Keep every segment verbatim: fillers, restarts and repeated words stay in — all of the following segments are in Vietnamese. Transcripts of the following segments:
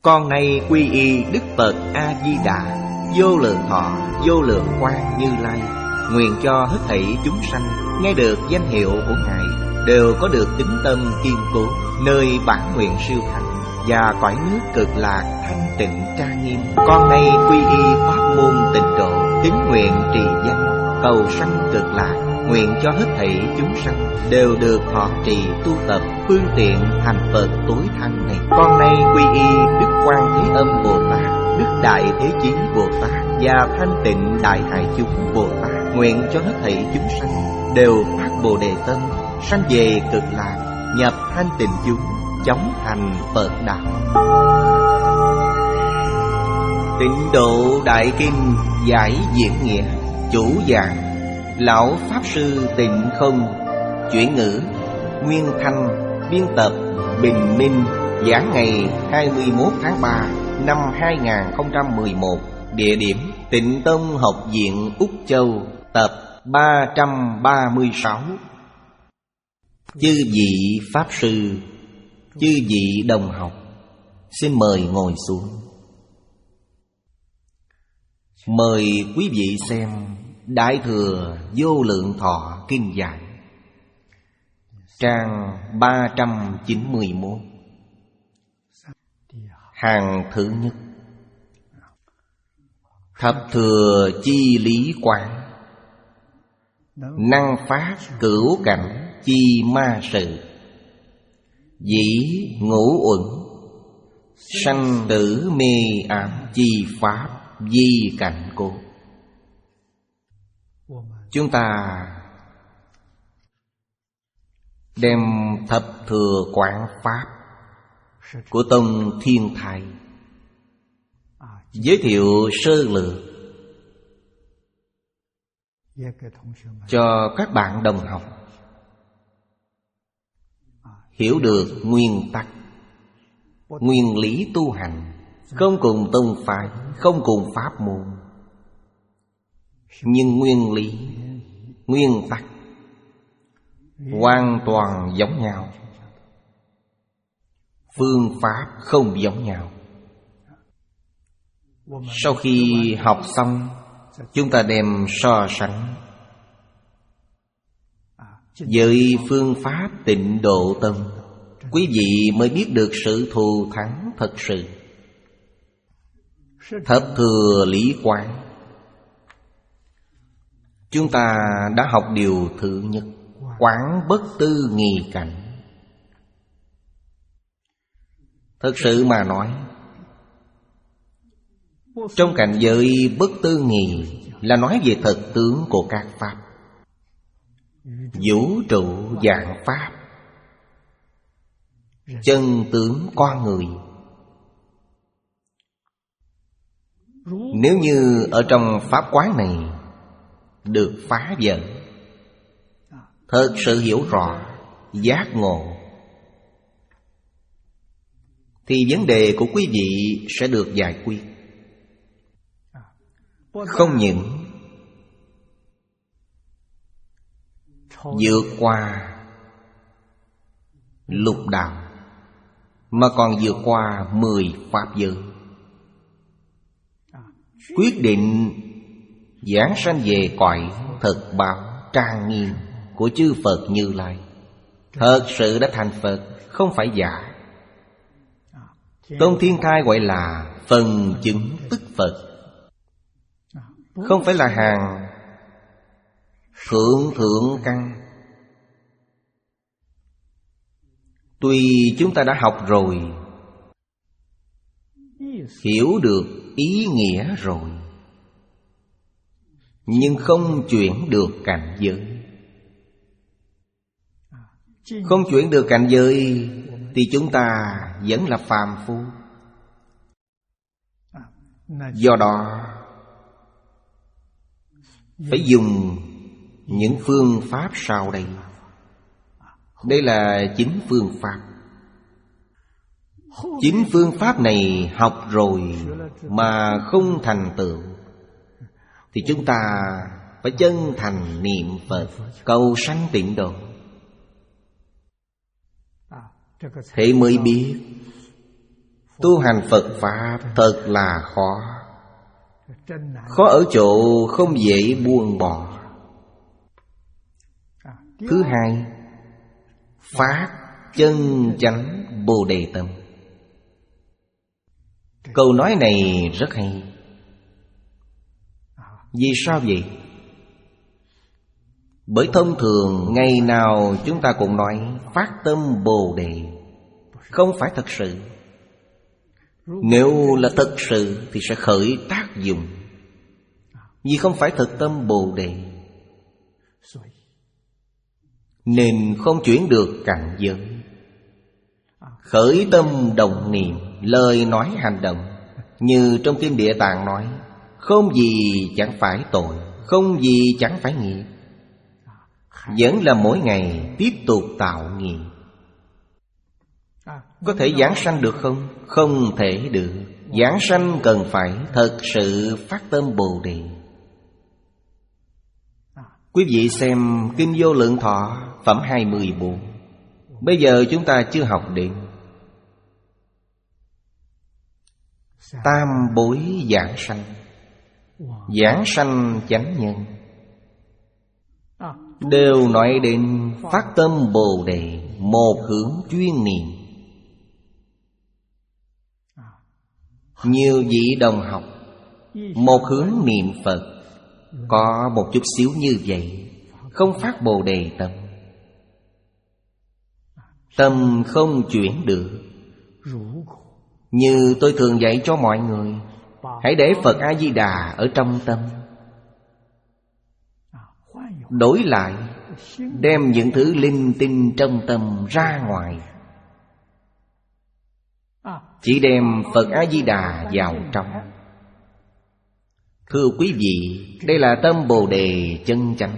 Con nay quy y Đức Phật A-di-đà, vô lượng thọ, vô lượng quang Như Lai. Nguyện cho hết thảy chúng sanh nghe được danh hiệu của Ngài đều có được tín tâm kiên cố, nơi bản nguyện siêu thắng và cõi nước cực lạc thanh tịnh trang nghiêm. Con nay quy y pháp môn tịnh độ, tín nguyện trì danh, cầu sanh cực lạc. Nguyện cho hết thảy chúng sanh đều được thọ trì tu tập phương tiện thành Phật tối thắng này. Con nay quy y Đức Quan Thế Âm Bồ Tát, Đức Đại Thế Chí Bồ Tát và Thanh Tịnh Đại Hải Chúng Bồ Tát. Nguyện cho hết thảy chúng sanh đều phát Bồ Đề tâm, sanh về cực lạc, nhập thanh tịnh chúng, chóng thành Phật đạo. Tịnh Độ Đại Kinh giải diễn nghĩa. Chủ giảng Lão Pháp Sư Tịnh Không. Chuyển ngữ Nguyên Thanh. Biên tập Bình Minh. Giảng ngày hai mươi mốt tháng ba năm hai nghìn không trăm mười một. Địa điểm Tịnh Tông Học viện Úc Châu. Tập ba trăm ba mươi sáu. Chư vị Pháp Sư, chư vị đồng học, xin mời ngồi xuống. Mời quý vị xem Đại Thừa Vô Lượng Thọ Kinh Giải, trang ba trăm chín mươi mốt, hàng thứ nhất. Thập thừa chi lý quán, năng phát cửu cảnh chi ma sự. Dĩ ngũ uẩn, sanh tử mê ám chi pháp di cảnh cố. Chúng ta đem thập thừa quán pháp của Tông Thiên Thai giới thiệu sơ lược cho các bạn đồng học hiểu được nguyên tắc, nguyên lý tu hành, không cùng tông phái, không cùng pháp môn, nhưng nguyên lý, nguyên tắc hoàn toàn giống nhau, phương pháp không giống nhau. Sau khi học xong, chúng ta đem so sánh với phương pháp Tịnh Độ Tông, quý vị mới biết được sự thù thắng thật sự. Thập thừa lý quán, chúng ta đã học điều thứ nhất, quán bất tư nghì cảnh. Thật sự mà nói, trong cảnh giới bất tư nghì là nói về thật tướng của các pháp, vũ trụ dạng pháp, chân tướng con người. Nếu như ở trong pháp quán này được phá vỡ, thật sự hiểu rõ, giác ngộ, thì vấn đề của quý vị sẽ được giải quyết. Không những vượt qua lục đạo, mà còn vượt qua mười pháp giới, quyết định giảng sanh về cõi thật báo trang nghiêm của chư Phật Như Lai. Thật sự đã thành Phật, không phải giả. Tông Thiên Thai gọi là phần chứng tức Phật, không phải là hàng thượng thượng căn. Tuy chúng ta đã học rồi, hiểu được ý nghĩa rồi, nhưng không chuyển được cảnh giới. Không chuyển được cảnh giới thì chúng ta vẫn là phàm phu. Do đó phải dùng những phương pháp sau đây. Đây là chính phương pháp. Chính phương pháp này học rồi mà không thành tựu, thì chúng ta phải chân thành niệm Phật, cầu sanh tịnh độ. Thế mới biết Tu hành Phật Pháp thật là khó. Khó ở chỗ không dễ buông bỏ. Thứ hai, phát chân chánh Bồ Đề tâm. Câu nói này rất hay. Vì sao vậy? Bởi thông thường ngày nào chúng ta cũng nói phát tâm Bồ Đề, không phải thật sự. Nếu là thật sự thì sẽ khởi tác dụng. Vì không phải thật tâm Bồ Đề nên không chuyển được cảnh giới. Khởi tâm động niệm, lời nói hành động, như trong Kinh Địa Tạng nói, không gì chẳng phải tội, không gì chẳng phải nghiệp. Vẫn là mỗi ngày tiếp tục tạo nghiệp. Có thể giảng sanh được không? Không thể được. Giảng sanh cần phải thật sự phát tâm Bồ Đề. Quý vị xem Kinh Vô Lượng Thọ phẩm hai mươi bốn. Bây giờ chúng ta chưa học đến tam bối giảng sanh, giảng sanh chánh nhân, đều nói đến phát tâm Bồ Đề, một hướng chuyên niệm. Nhiều vị đồng học một hướng niệm Phật, có một chút xíu như vậy, không phát Bồ Đề tâm, tâm không chuyển được. Như tôi thường dạy cho mọi người, hãy để Phật A-di-đà ở trong tâm. Đổi lại, đem những thứ linh tinh trong tâm ra ngoài. Chỉ đem Phật A-di-đà vào trong. Thưa quý vị, đây là tâm Bồ Đề chân chánh.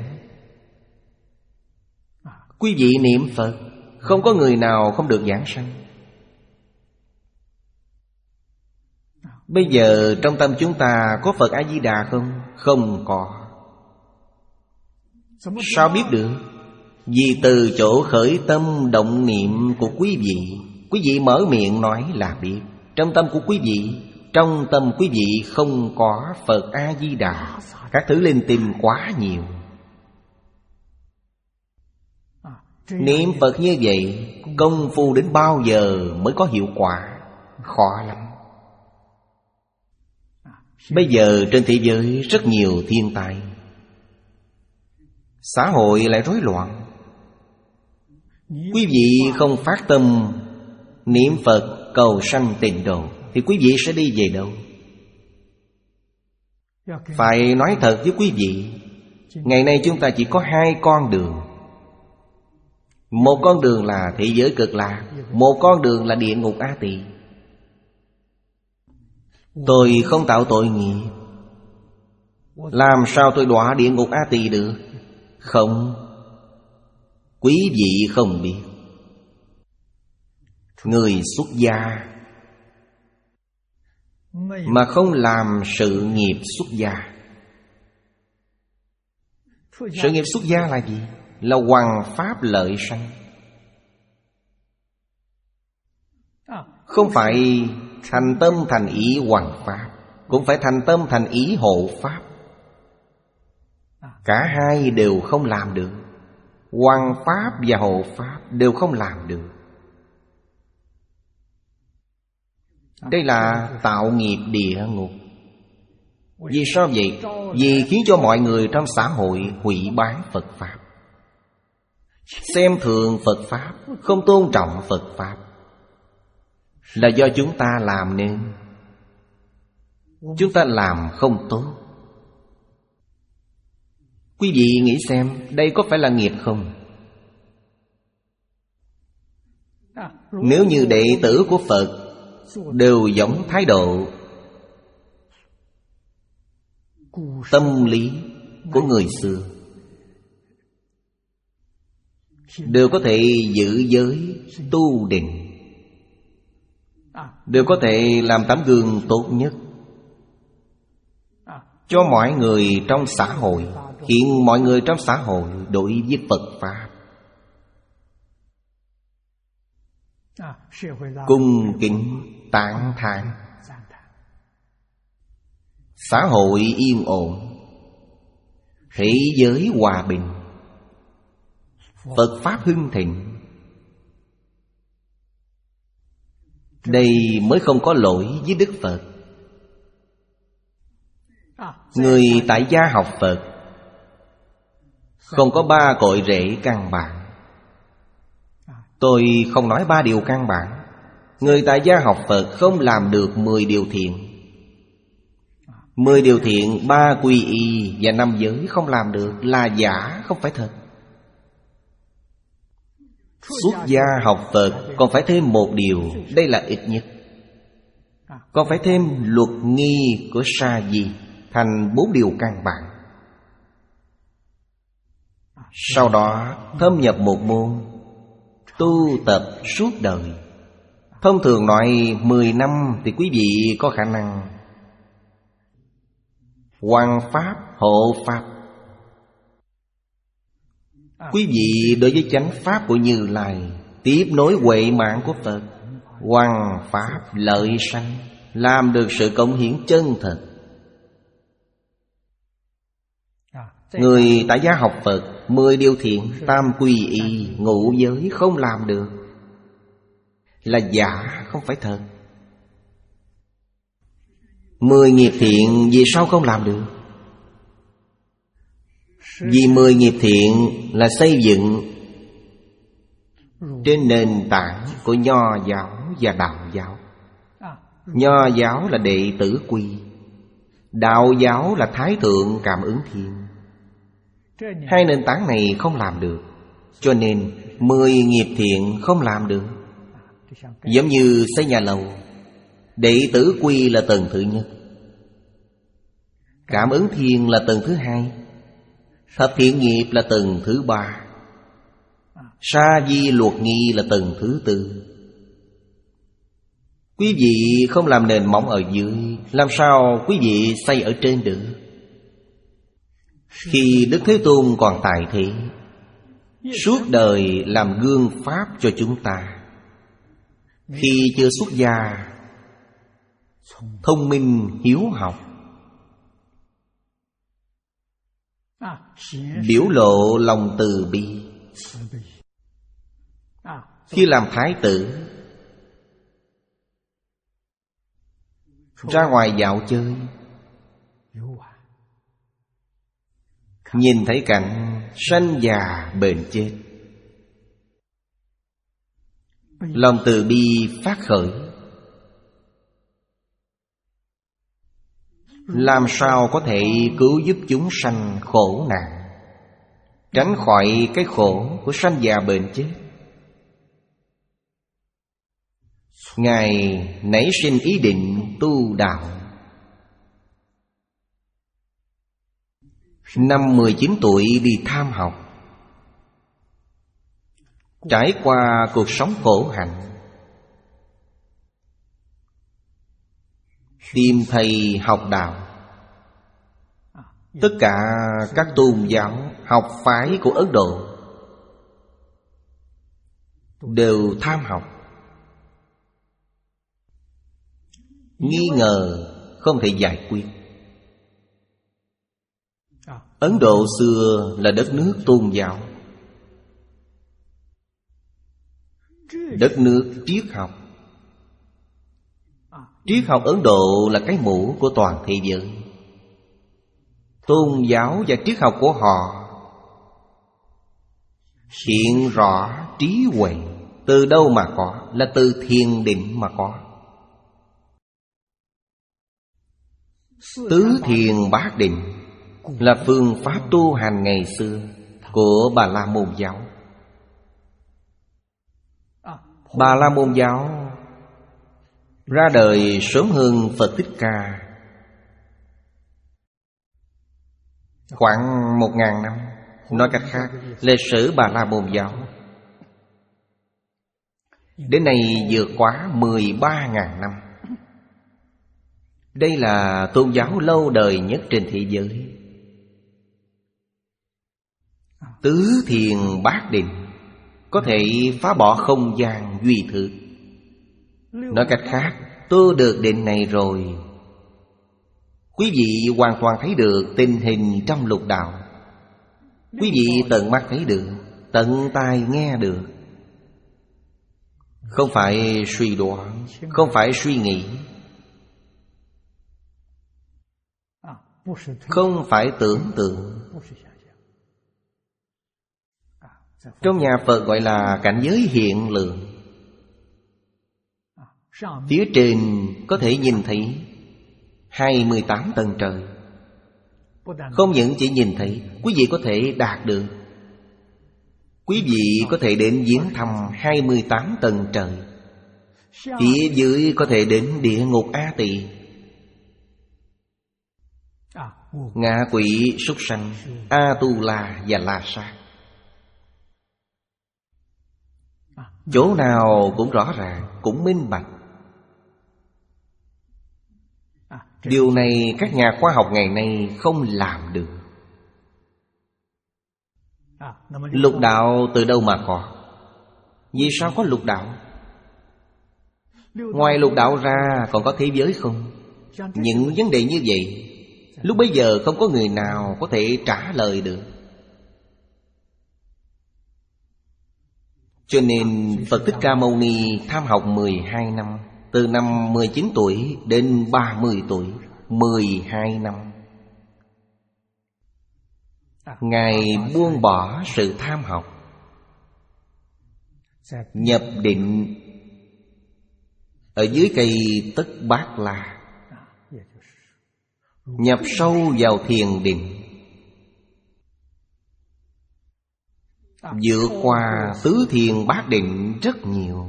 Quý vị niệm Phật, không có người nào không được giảng sanh. Bây giờ trong tâm chúng ta có Phật A-di-đà không? Không có. Sao biết được? Vì từ chỗ khởi tâm động niệm của quý vị, quý vị mở miệng nói là biết. Trong tâm của quý vị, trong tâm quý vị không có Phật A-di-đà. Các thứ linh tinh quá nhiều. Niệm Phật như vậy, công phu đến bao giờ mới có hiệu quả? Khó lắm. Bây giờ trên thế giới rất nhiều thiên tai, xã hội lại rối loạn. Quý vị không phát tâm niệm Phật cầu sanh tịnh độ thì quý vị sẽ đi về đâu? Phải nói thật với quý vị, ngày nay chúng ta chỉ có hai con đường. Một con đường là thế giới cực lạc, một con đường là địa ngục A Tỳ. Tôi không tạo tội nghiệp, làm sao tôi đọa địa ngục A Tỳ được? Không. Quý vị không biết. Người xuất gia mà không làm sự nghiệp xuất gia. Sự nghiệp xuất gia là gì? Là hoằng pháp lợi sanh. Không phải thành tâm thành ý hoằng pháp, cũng phải thành tâm thành ý hộ pháp. Cả hai đều không làm được. Hoằng pháp và hộ pháp đều không làm được. Đây là tạo nghiệp địa ngục. Vì sao vậy? Vì khiến cho mọi người trong xã hội hủy báng Phật Pháp, xem thường Phật Pháp, không tôn trọng Phật Pháp. Là do chúng ta làm nên. Chúng ta làm không tốt. Quý vị nghĩ xem, đây có phải là nghiệp không? Nếu như đệ tử của Phật đều giống thái độ, tâm lý của người xưa, đều có thể giữ giới, tu định, đều có thể làm tấm gương tốt nhất cho mọi người trong xã hội, khiến mọi người trong xã hội đối với Phật Pháp cung kính tán thán. Xã hội yên ổn, thế giới hòa bình, Phật Pháp hưng thịnh. Đây mới không có lỗi với Đức Phật. Người tại gia học Phật không có ba cội rễ căn bản. Tôi không nói ba điều căn bản. Người tại gia học Phật không làm được mười điều thiện. Mười điều thiện, ba quy y và năm giới không làm được là giả, không phải thật. Xuất gia học Phật còn phải thêm một điều, đây là ít nhất. Còn phải thêm luật nghi của sa di, thành bốn điều căn bản. Sau đó thâm nhập một môn, tu tập suốt đời. Thông thường nói mười năm thì quý vị có khả năng hoằng pháp, hộ pháp. Quý vị đối với chánh pháp của Như Lai, tiếp nối huệ mạng của Phật, hoằng pháp lợi sanh, làm được sự cống hiến chân thật. Người tại gia học Phật, mười điều thiện, tam quy y, ngũ giới không làm được là giả, không phải thật. Mười nghiệp thiện vì sao không làm được? Vì mười nghiệp thiện là xây dựng trên nền tảng của Nho giáo và Đạo giáo. Nho giáo là đệ tử quy, Đạo giáo là Thái thượng Cảm ứng thiên. Hai nền tảng này không làm được, cho nên mười nghiệp thiện không làm được. Giống như xây nhà lầu, đệ tử quy là tầng thứ nhất, Cảm ứng thiên là tầng thứ hai, thập thiện nghiệp là tầng thứ ba, sa di luật nghi là tầng thứ tư. Quý vị không làm nền móng ở dưới, làm sao quý vị xây ở trên được? Khi Đức Thế Tôn còn tại thế, suốt đời làm gương pháp cho chúng ta. Khi chưa xuất gia, thông minh hiếu học, biểu lộ lòng từ bi. Khi làm thái tử, ra ngoài dạo chơi, nhìn thấy cảnh sanh già bệnh chết, lòng từ bi phát khởi. Làm sao có thể cứu giúp chúng sanh khổ nạn, tránh khỏi cái khổ của sanh già bệnh chết? Ngài nảy sinh ý định tu đạo. Năm mười chín tuổi đi tham học, trải qua cuộc sống khổ hạnh, tìm thầy học đạo. Tất cả các tôn giáo, học phái của Ấn Độ đều tham học. Nghi ngờ không thể giải quyết. Ấn Độ xưa là đất nước tôn giáo, đất nước triết học. Triết học Ấn Độ là cái mũ của toàn thế giới. Tôn giáo và triết học của họ hiện rõ trí huệ. Từ đâu mà có? Là từ thiền định mà có. Tứ thiền bát định là phương pháp tu hành ngày xưa của Bà La Môn giáo. Bà La Môn giáo ra đời sớm hơn Phật Thích Ca khoảng một ngàn năm. Nói cách khác, lịch sử Bà La Môn giáo đến nay vượt quá mười ba ngàn năm. Đây là tôn giáo lâu đời nhất trên thế giới. Tứ thiền bát định có thể phá bỏ không gian duy thực. Nói cách khác, tu được định này rồi, quý vị hoàn toàn thấy được tình hình trong lục đạo. Quý vị tận mắt thấy được, tận tai nghe được. Không phải suy đoán, không phải suy nghĩ, không phải tưởng tượng. Trong nhà Phật gọi là cảnh giới hiện lượng. Phía trên có thể nhìn thấy hai mươi tám tầng trời. Không những chỉ nhìn thấy, quý vị có thể đạt được. Quý vị có thể đến viếng thăm hai mươi tám tầng trời. Phía dưới có thể đến địa ngục A Tỳ, ngạ quỷ, súc sanh, A Tu La và La Sát. Chỗ nào cũng rõ ràng, cũng minh bạch. Điều này các nhà khoa học ngày nay không làm được. Lục đạo từ đâu mà có? Vì sao có lục đạo? Ngoài lục đạo ra còn có thế giới không? Những vấn đề như vậy lúc bấy giờ không có người nào có thể trả lời được. Cho nên Phật Thích Ca Mâu Ni tham học mười hai năm. Từ năm mười chín tuổi đến ba mươi tuổi, mười hai năm. Ngài buông bỏ sự tham học, nhập định ở dưới cây Tất Bát La, nhập sâu vào thiền định, vượt qua tứ thiền bát định rất nhiều.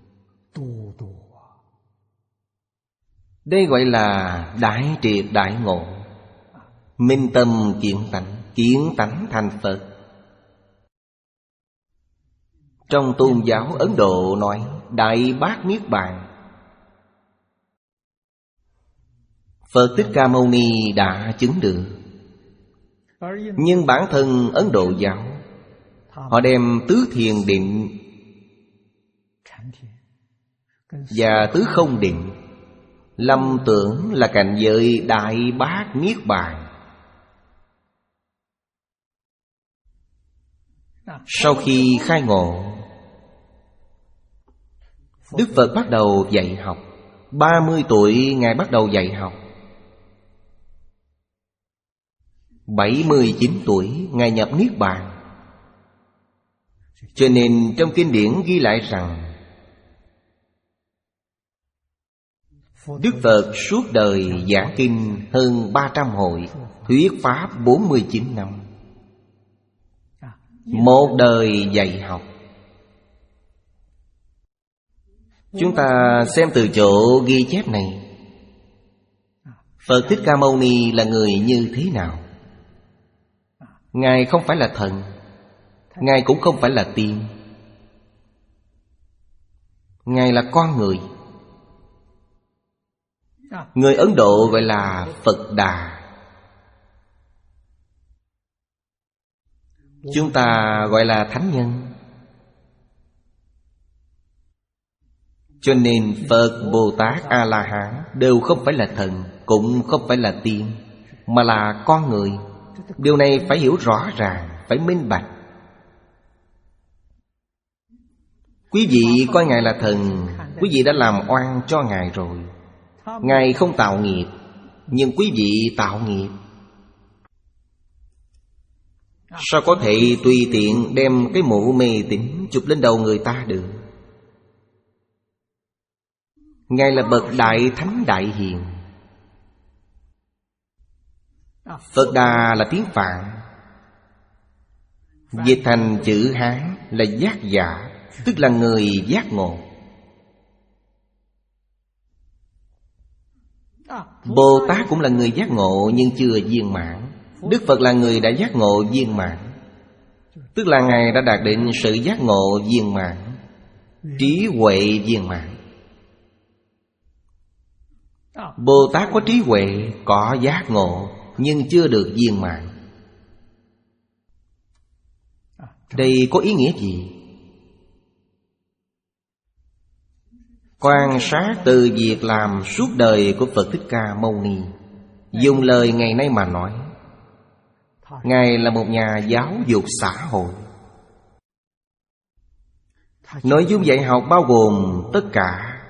Đây gọi là đại triệt đại ngộ, minh tâm kiến tánh, kiến tánh thành Phật. Trong tôn giáo Ấn Độ nói Đại Bát Niết Bàn. Phật Thích Ca Mâu Ni đã chứng được. Nhưng bản thân Ấn Độ giáo, họ đem tứ thiền định và tứ không định lầm tưởng là cảnh giới Đại Bát Niết Bàn. Sau khi khai ngộ, Đức Phật bắt đầu dạy học. Ba mươi tuổi Ngài bắt đầu dạy học. Bảy mươi chín tuổi Ngài nhập Niết Bàn. Cho nên trong kinh điển ghi lại rằng Đức Phật suốt đời giảng kinh hơn ba trăm hội, thuyết pháp bốn mươi chín năm. Một đời dạy học. Chúng ta xem từ chỗ ghi chép này, Phật Thích Ca Mâu Ni là người như thế nào? Ngài không phải là thần, Ngài cũng không phải là tiên. Ngài là con người. Người Ấn Độ gọi là Phật Đà. Chúng ta gọi là thánh nhân. Cho nên Phật, Bồ Tát, A-la-hán đều không phải là thần, cũng không phải là tiên, mà là con người. Điều này phải hiểu rõ ràng, phải minh bạch. Quý vị coi Ngài là thần, quý vị đã làm oan cho Ngài rồi. Ngài không tạo nghiệp, nhưng quý vị tạo nghiệp. Sao có thể tùy tiện đem cái mũ mê tín chụp lên đầu người ta được? Ngài là bậc đại thánh đại hiền. Phật Đà là tiếng Phạn, dịch thành chữ Hán là giác giả, tức là người giác ngộ. Bồ Tát cũng là người giác ngộ nhưng chưa viên mãn. Đức Phật là người đã giác ngộ viên mãn, tức là Ngài đã đạt đến sự giác ngộ viên mãn, trí huệ viên mãn. Bồ Tát có trí huệ, có giác ngộ, nhưng chưa được viên mãn. Đây có ý nghĩa gì? Quan sát từ việc làm suốt đời của Phật Thích Ca Mâu Ni. Dùng lời ngày nay mà nói, Ngài là một nhà giáo dục xã hội. Nội dung dạy học bao gồm tất cả.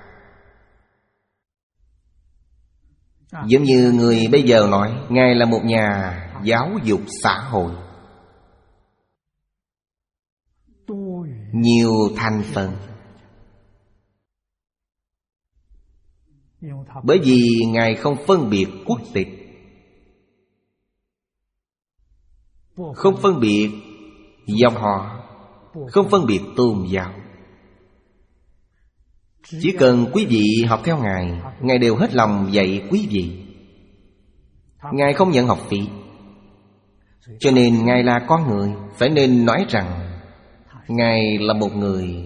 Giống như người bây giờ nói, Ngài là một nhà giáo dục xã hội. Nhiều thành phần. Bởi vì Ngài không phân biệt quốc tịch, không phân biệt dòng họ, không phân biệt tôn giáo. Chỉ cần quý vị học theo Ngài, Ngài đều hết lòng dạy quý vị. Ngài không nhận học phí. Cho nên Ngài là con người, phải nên nói rằng Ngài là một người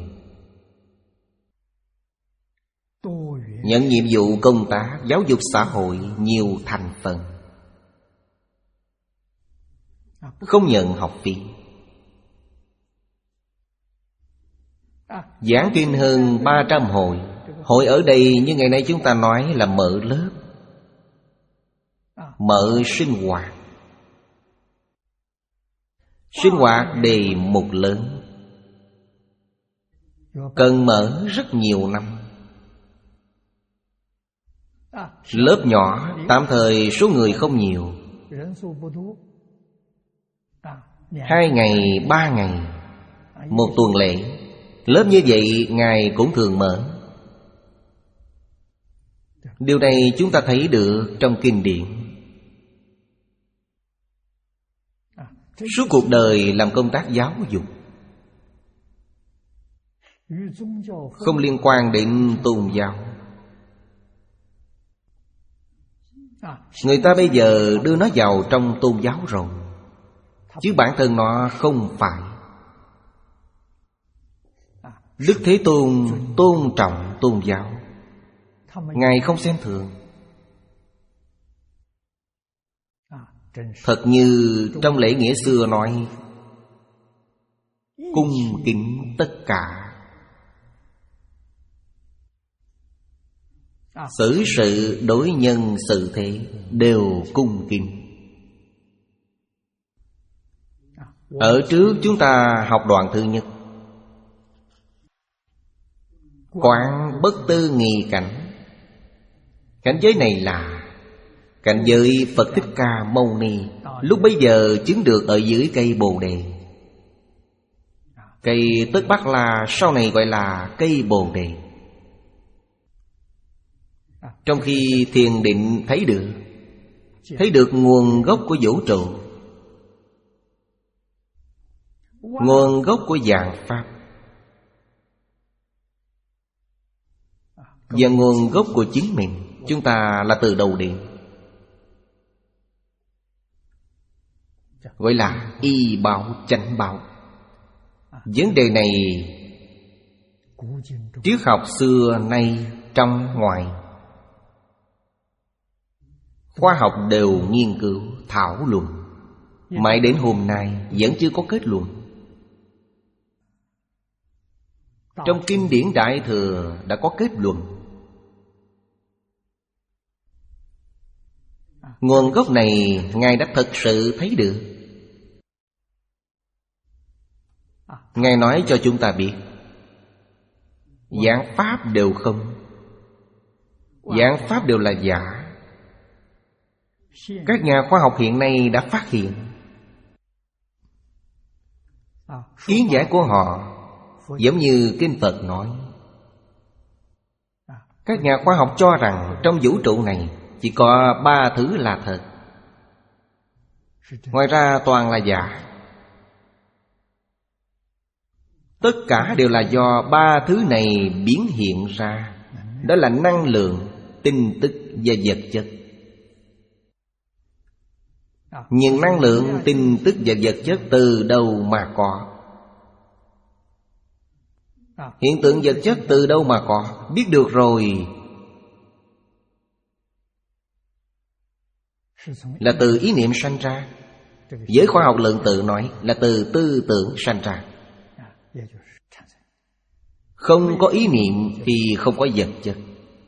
nhận nhiệm vụ công tác giáo dục xã hội nhiều thành phần, không nhận học phí. Giảng kinh hơn ba trăm hội. Hội ở đây như ngày nay chúng ta nói là mở lớp, mở sinh hoạt. Sinh hoạt đề mục lớn, cần mở rất nhiều năm. Lớp nhỏ, tạm thời số người không nhiều, hai ngày, ba ngày, một tuần lễ. Lớp như vậy Ngài cũng thường mở. Điều này chúng ta thấy được trong kinh điển. Suốt cuộc đời làm công tác giáo dục, không liên quan đến tôn giáo. Người ta bây giờ đưa nó vào trong tôn giáo rồi, chứ bản thân nó không phải. Đức Thế Tôn tôn trọng tôn giáo, Ngài không xem thường. Thật như trong lễ nghĩa xưa nói, cung kính tất cả. Xử sự đối nhân xử thế đều cung kính. Ở trước chúng ta học đoạn thứ nhất, quán bất tư nghị cảnh. Cảnh giới này là cảnh giới Phật Thích Ca Mâu Ni lúc bấy giờ chứng được ở dưới cây Bồ Đề. Cây Tất Bát La sau này gọi là cây Bồ Đề. Trong khi thiền định thấy được, thấy được nguồn gốc của vũ trụ, nguồn gốc của vạn pháp, và nguồn gốc của chính mình. Chúng ta là từ đầu điện, gọi là y báo chánh báo. Vấn đề này triết học xưa nay trong ngoài, khoa học đều nghiên cứu, thảo luận, mãi đến hôm nay vẫn chưa có kết luận. Trong kinh điển Đại Thừa đã có kết luận. Nguồn gốc này Ngài đã thật sự thấy được. Ngài nói cho chúng ta biết, giảng pháp đều không, giảng pháp đều là giả. Các nhà khoa học hiện nay đã phát hiện, kiến giải của họ giống như kinh Phật nói. Các nhà khoa học cho rằng trong vũ trụ này chỉ có ba thứ là thật, ngoài ra toàn là giả. Tất cả đều là do ba thứ này biến hiện ra. Đó là năng lượng, tin tức và vật chất. Nhưng năng lượng, tin tức và vật chất từ đâu mà có? Hiện tượng vật chất từ đâu mà có? Biết được rồi, là từ ý niệm sanh ra. Với khoa học lượng tử nói là từ tư tưởng sanh ra. Không có ý niệm thì không có vật chất.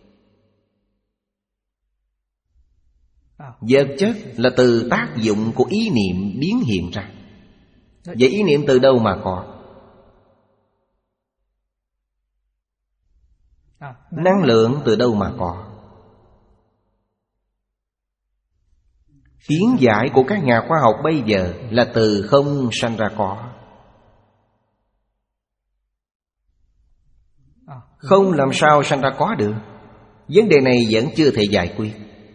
Vật chất là từ tác dụng của ý niệm biến hiện ra. Vậy ý niệm từ đâu mà có? Năng lượng từ đâu mà có? Kiến giải của các nhà khoa học bây giờ là từ không sanh ra có. Không làm sao sanh ra có được. Vấn đề này vẫn chưa thể giải quyết.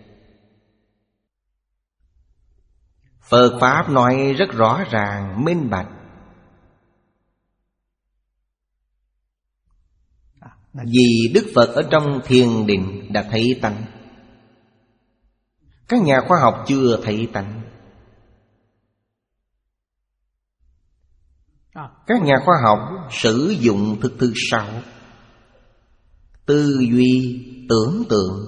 Phật Pháp nói rất rõ ràng, minh bạch. Vì Đức Phật ở trong thiền định đã thấy tánh. Các nhà khoa học chưa thấy tánh. Các nhà khoa học sử dụng thực thứ sáu: tư duy, tưởng tượng,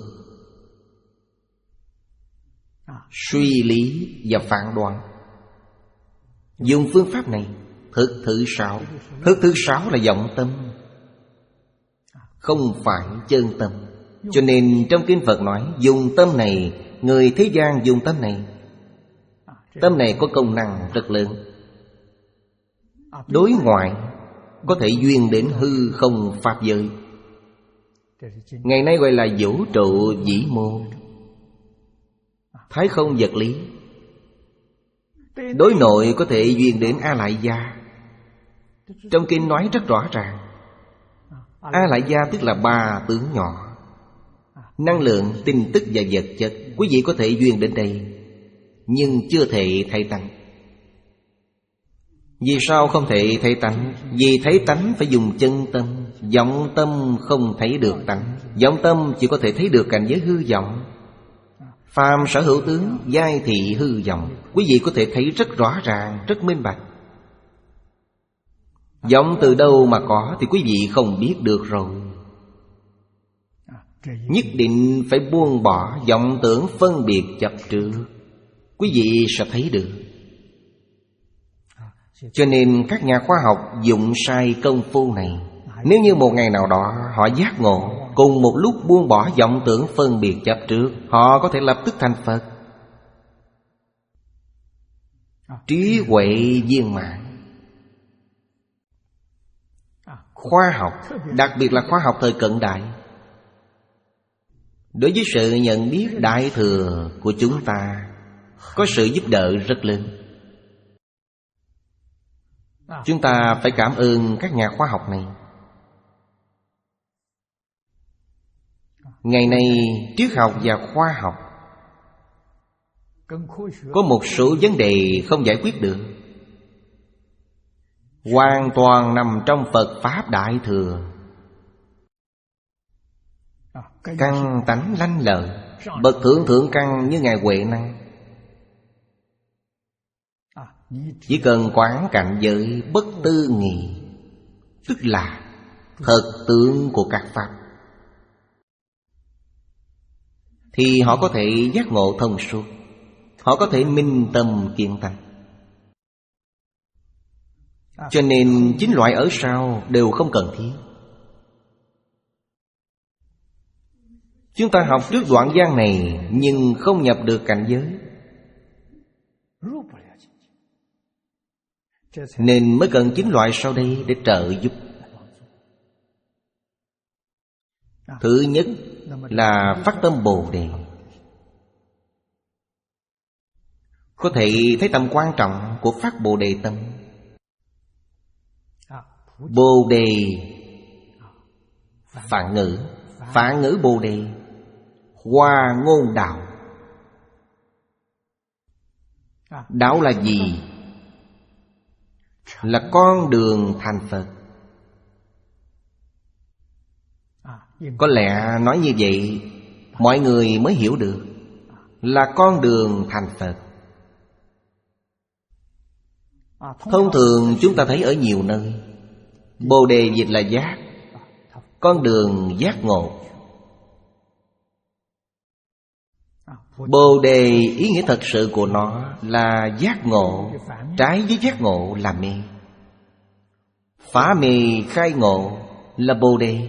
suy lý và phán đoán. Dùng phương pháp này, thức thứ sáu. Thức thứ sáu là vọng tâm, không phải chân tâm. Cho nên trong kinh Phật nói, dùng tâm này, người thế gian dùng tâm này. Tâm này có công năng rất lớn. Đối ngoại có thể duyên đến hư không pháp giới. Ngày nay gọi là vũ trụ vĩ mô, thái không vật lý. Đối nội có thể duyên đến A Lại Gia. Trong kinh nói rất rõ ràng, A Lại Gia tức là ba tướng nhỏ, năng lượng, tin tức và vật chất. Quý vị có thể duyên đến đây, nhưng chưa thể thấy tánh. Vì sao không thể thấy tánh? Vì thấy tánh phải dùng chân tâm. Vọng tâm không thấy được tánh. Vọng tâm chỉ có thể thấy được cảnh giới hư vọng. Phàm sở hữu tướng, giai thị hư vọng. Quý vị có thể thấy rất rõ ràng, rất minh bạch. Vọng từ đâu mà có thì quý vị không biết được rồi. Nhất định phải buông bỏ vọng tưởng phân biệt chấp trước, quý vị sẽ thấy được. Cho nên các nhà khoa học dụng sai công phu này. Nếu như một ngày nào đó họ giác ngộ, cùng một lúc buông bỏ vọng tưởng phân biệt chấp trước, họ có thể lập tức thành Phật. Trí huệ viên mãn. Khoa học, đặc biệt là khoa học thời cận đại, đối với sự nhận biết đại thừa của chúng ta có sự giúp đỡ rất lớn. Chúng ta phải cảm ơn các nhà khoa học này. Ngày nay triết học và khoa học có một số vấn đề không giải quyết được, hoàn toàn nằm trong Phật Pháp Đại Thừa. Căn tánh lanh lợi, bậc thượng thượng căn như Ngài Huệ Năng, chỉ cần quán cảnh giới bất tư nghị, tức là thật tướng của các Pháp, thì họ có thể giác ngộ thông suốt. Họ có thể minh tâm kiến tánh. Cho nên chín loại ở sau đều không cần thiết. Chúng ta học trước đoạn văn này nhưng không nhập được cảnh giới, nên mới cần chín loại sau đây để trợ giúp. Thứ nhất là phát tâm Bồ Đề. Có thể thấy tầm quan trọng của phát Bồ Đề tâm. Bồ Đề phạn ngữ, phạn ngữ Bồ Đề, hoa ngôn đạo. Đạo là gì? Là con đường thành Phật. Có lẽ nói như vậy mọi người mới hiểu được, là con đường thành Phật. Thông thường chúng ta thấy ở nhiều nơi, Bồ Đề dịch là giác, con đường giác ngộ. Bồ Đề ý nghĩa thật sự của nó là giác ngộ, trái với giác ngộ là mê. Phá mê khai ngộ là Bồ Đề.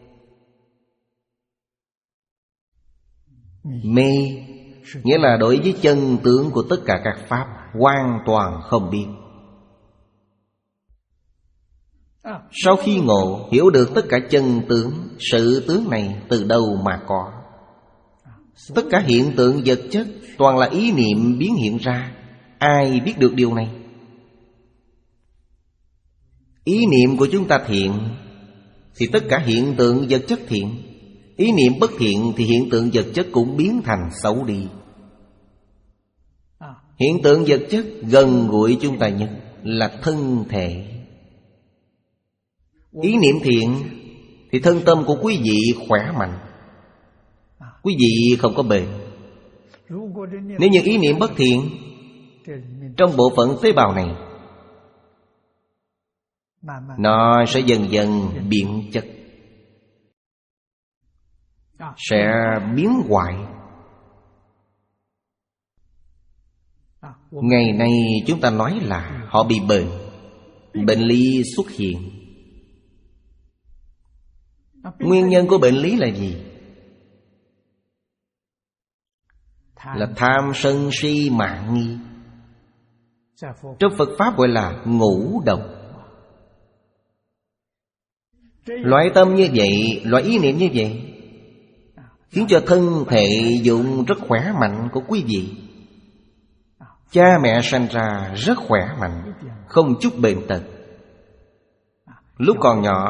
Mê nghĩa là đối với chân tướng của tất cả các pháp hoàn toàn không biết. Sau khi ngộ, hiểu được tất cả chân tướng, sự tướng này từ đâu mà có. Tất cả hiện tượng vật chất toàn là ý niệm biến hiện ra. Ai biết được điều này? Ý niệm của chúng ta thiện thì tất cả hiện tượng vật chất thiện. Ý niệm bất thiện thì hiện tượng vật chất cũng biến thành xấu đi. Hiện tượng vật chất gần gũi chúng ta nhất là thân thể. Ý niệm thiện thì thân tâm của quý vị khỏe mạnh. Quý vị không có bệnh. Nếu như ý niệm bất thiện, trong bộ phận tế bào này nó sẽ dần dần biến chất, sẽ biến hoại. Ngày nay chúng ta nói là họ bị bệnh, bệnh lý xuất hiện. Nguyên nhân của bệnh lý là gì? Là tham sân si mạng nghi. Trong Phật Pháp gọi là ngũ độc. Loại tâm như vậy, loại ý niệm như vậy khiến cho thân thể dụng rất khỏe mạnh của quý vị. Cha mẹ sanh ra rất khỏe mạnh, không chút bệnh tật. Lúc còn nhỏ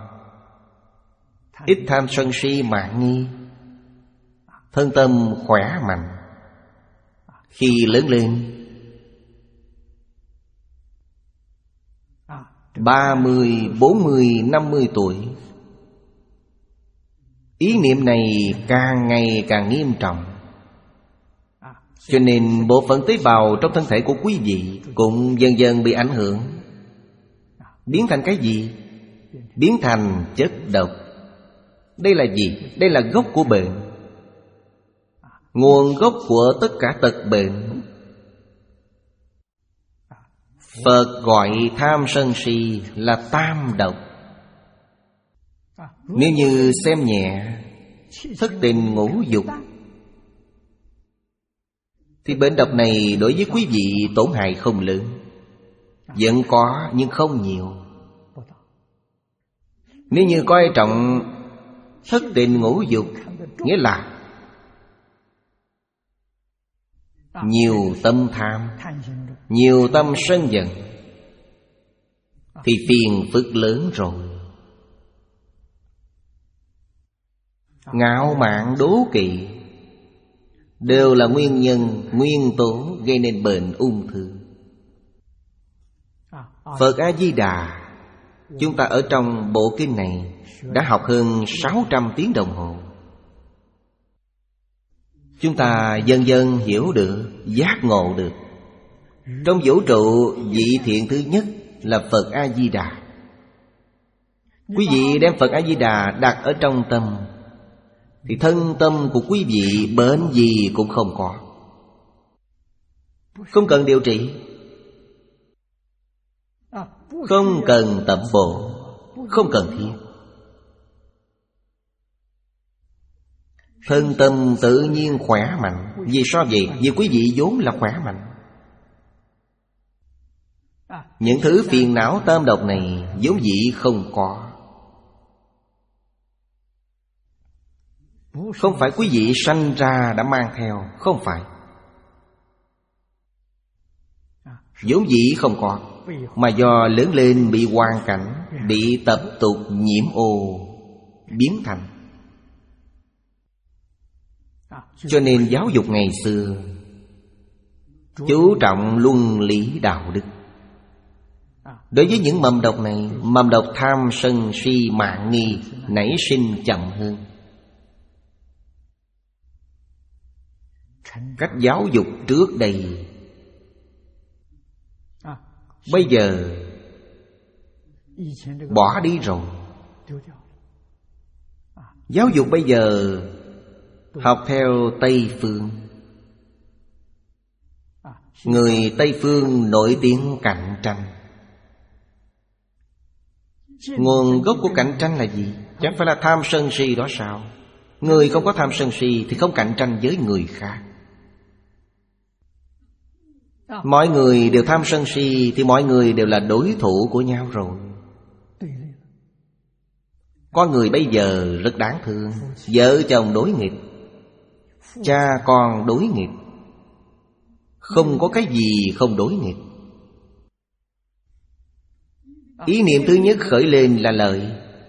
ít tham sân si mạng nghi, thân tâm khỏe mạnh. Khi lớn lên ba mươi, bốn mươi, năm mươi tuổi, ý niệm này càng ngày càng nghiêm trọng. Cho nên bộ phận tế bào trong thân thể của quý vị cũng dần dần bị ảnh hưởng. Biến thành cái gì? Biến thành chất độc. Đây là gì? Đây là gốc của bệnh. Nguồn gốc của tất cả tật bệnh. Phật gọi tham sân si là tam độc. Nếu như xem nhẹ thất tình ngũ dục thì bệnh độc này đối với quý vị tổn hại không lớn. Vẫn có nhưng không nhiều. Nếu như coi trọng thất tình ngũ dục, nghĩa là nhiều tâm tham, nhiều tâm sân giận, thì phiền phức lớn rồi. Ngạo mạn đố kỵ đều là nguyên nhân, nguyên tố gây nên bệnh ung thư. Phật A-di-đà, chúng ta ở trong bộ kinh này đã học hơn sáu trăm tiếng đồng hồ. Chúng ta dần dần hiểu được, giác ngộ được. Trong vũ trụ, vị thiện thứ nhất là Phật A-di-đà. Quý vị đem Phật A-di-đà đặt ở trong tâm thì thân tâm của quý vị bệnh gì cũng không có. Không cần điều trị, không cần tẩm bổ, không cần thiết. Thân tâm tự nhiên khỏe mạnh. Vì sao vậy? Vì quý vị vốn là khỏe mạnh. Những thứ phiền não tam độc này vốn dĩ không có. Không phải quý vị sanh ra đã mang theo. Không phải. Vốn dĩ không có, mà do lớn lên bị hoàn cảnh, bị tập tục nhiễm ô biến thành. Cho nên giáo dục ngày xưa chú trọng luân lý đạo đức. Đối với những mầm độc này, mầm độc tham sân si mạng nghi nảy sinh chậm hơn. Cách giáo dục trước đây, bây giờ bỏ đi rồi. Giáo dục bây giờ học theo Tây Phương. Người Tây Phương nổi tiếng cạnh tranh. Nguồn gốc của cạnh tranh là gì? Chẳng phải là tham sân si đó sao? Người không có tham sân si thì không cạnh tranh với người khác. Mọi người đều tham sân si thì mọi người đều là đối thủ của nhau rồi. Có người bây giờ rất đáng thương. Vợ chồng đối nghịch, cha con đối nghịch. Không có cái gì không đối nghịch. Ý niệm thứ nhất khởi lên là lợi,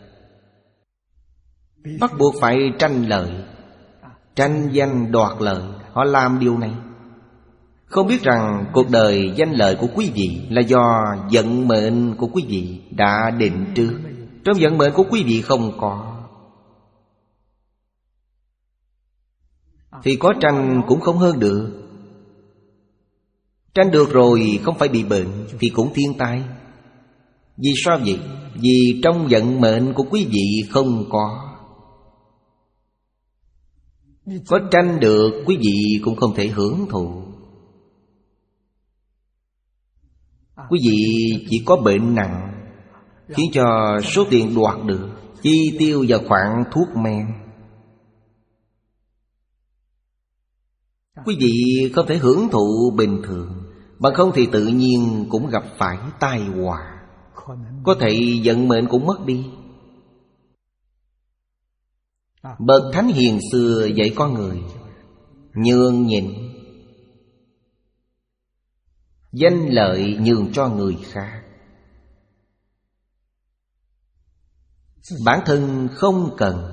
bắt buộc phải tranh lợi, tranh danh đoạt lợi. Họ làm điều này, không biết rằng cuộc đời danh lợi của quý vị là do vận mệnh của quý vị đã định trước. Trong vận mệnh của quý vị không có, thì có tranh cũng không hơn được. Tranh được rồi không phải bị bệnh thì cũng thiên tai. Vì sao vậy? Vì trong vận mệnh của quý vị không có. Có tranh được quý vị cũng không thể hưởng thụ. Quý vị chỉ có bệnh nặng, khiến cho số tiền đoạt được chi tiêu vào khoản thuốc men. Quý vị không thể hưởng thụ bình thường, bằng không thì tự nhiên cũng gặp phải tai họa. Có thể vận mệnh cũng mất đi. Bậc thánh hiền xưa dạy con người nhường nhịn, danh lợi nhường cho người khác. Bản thân không cần.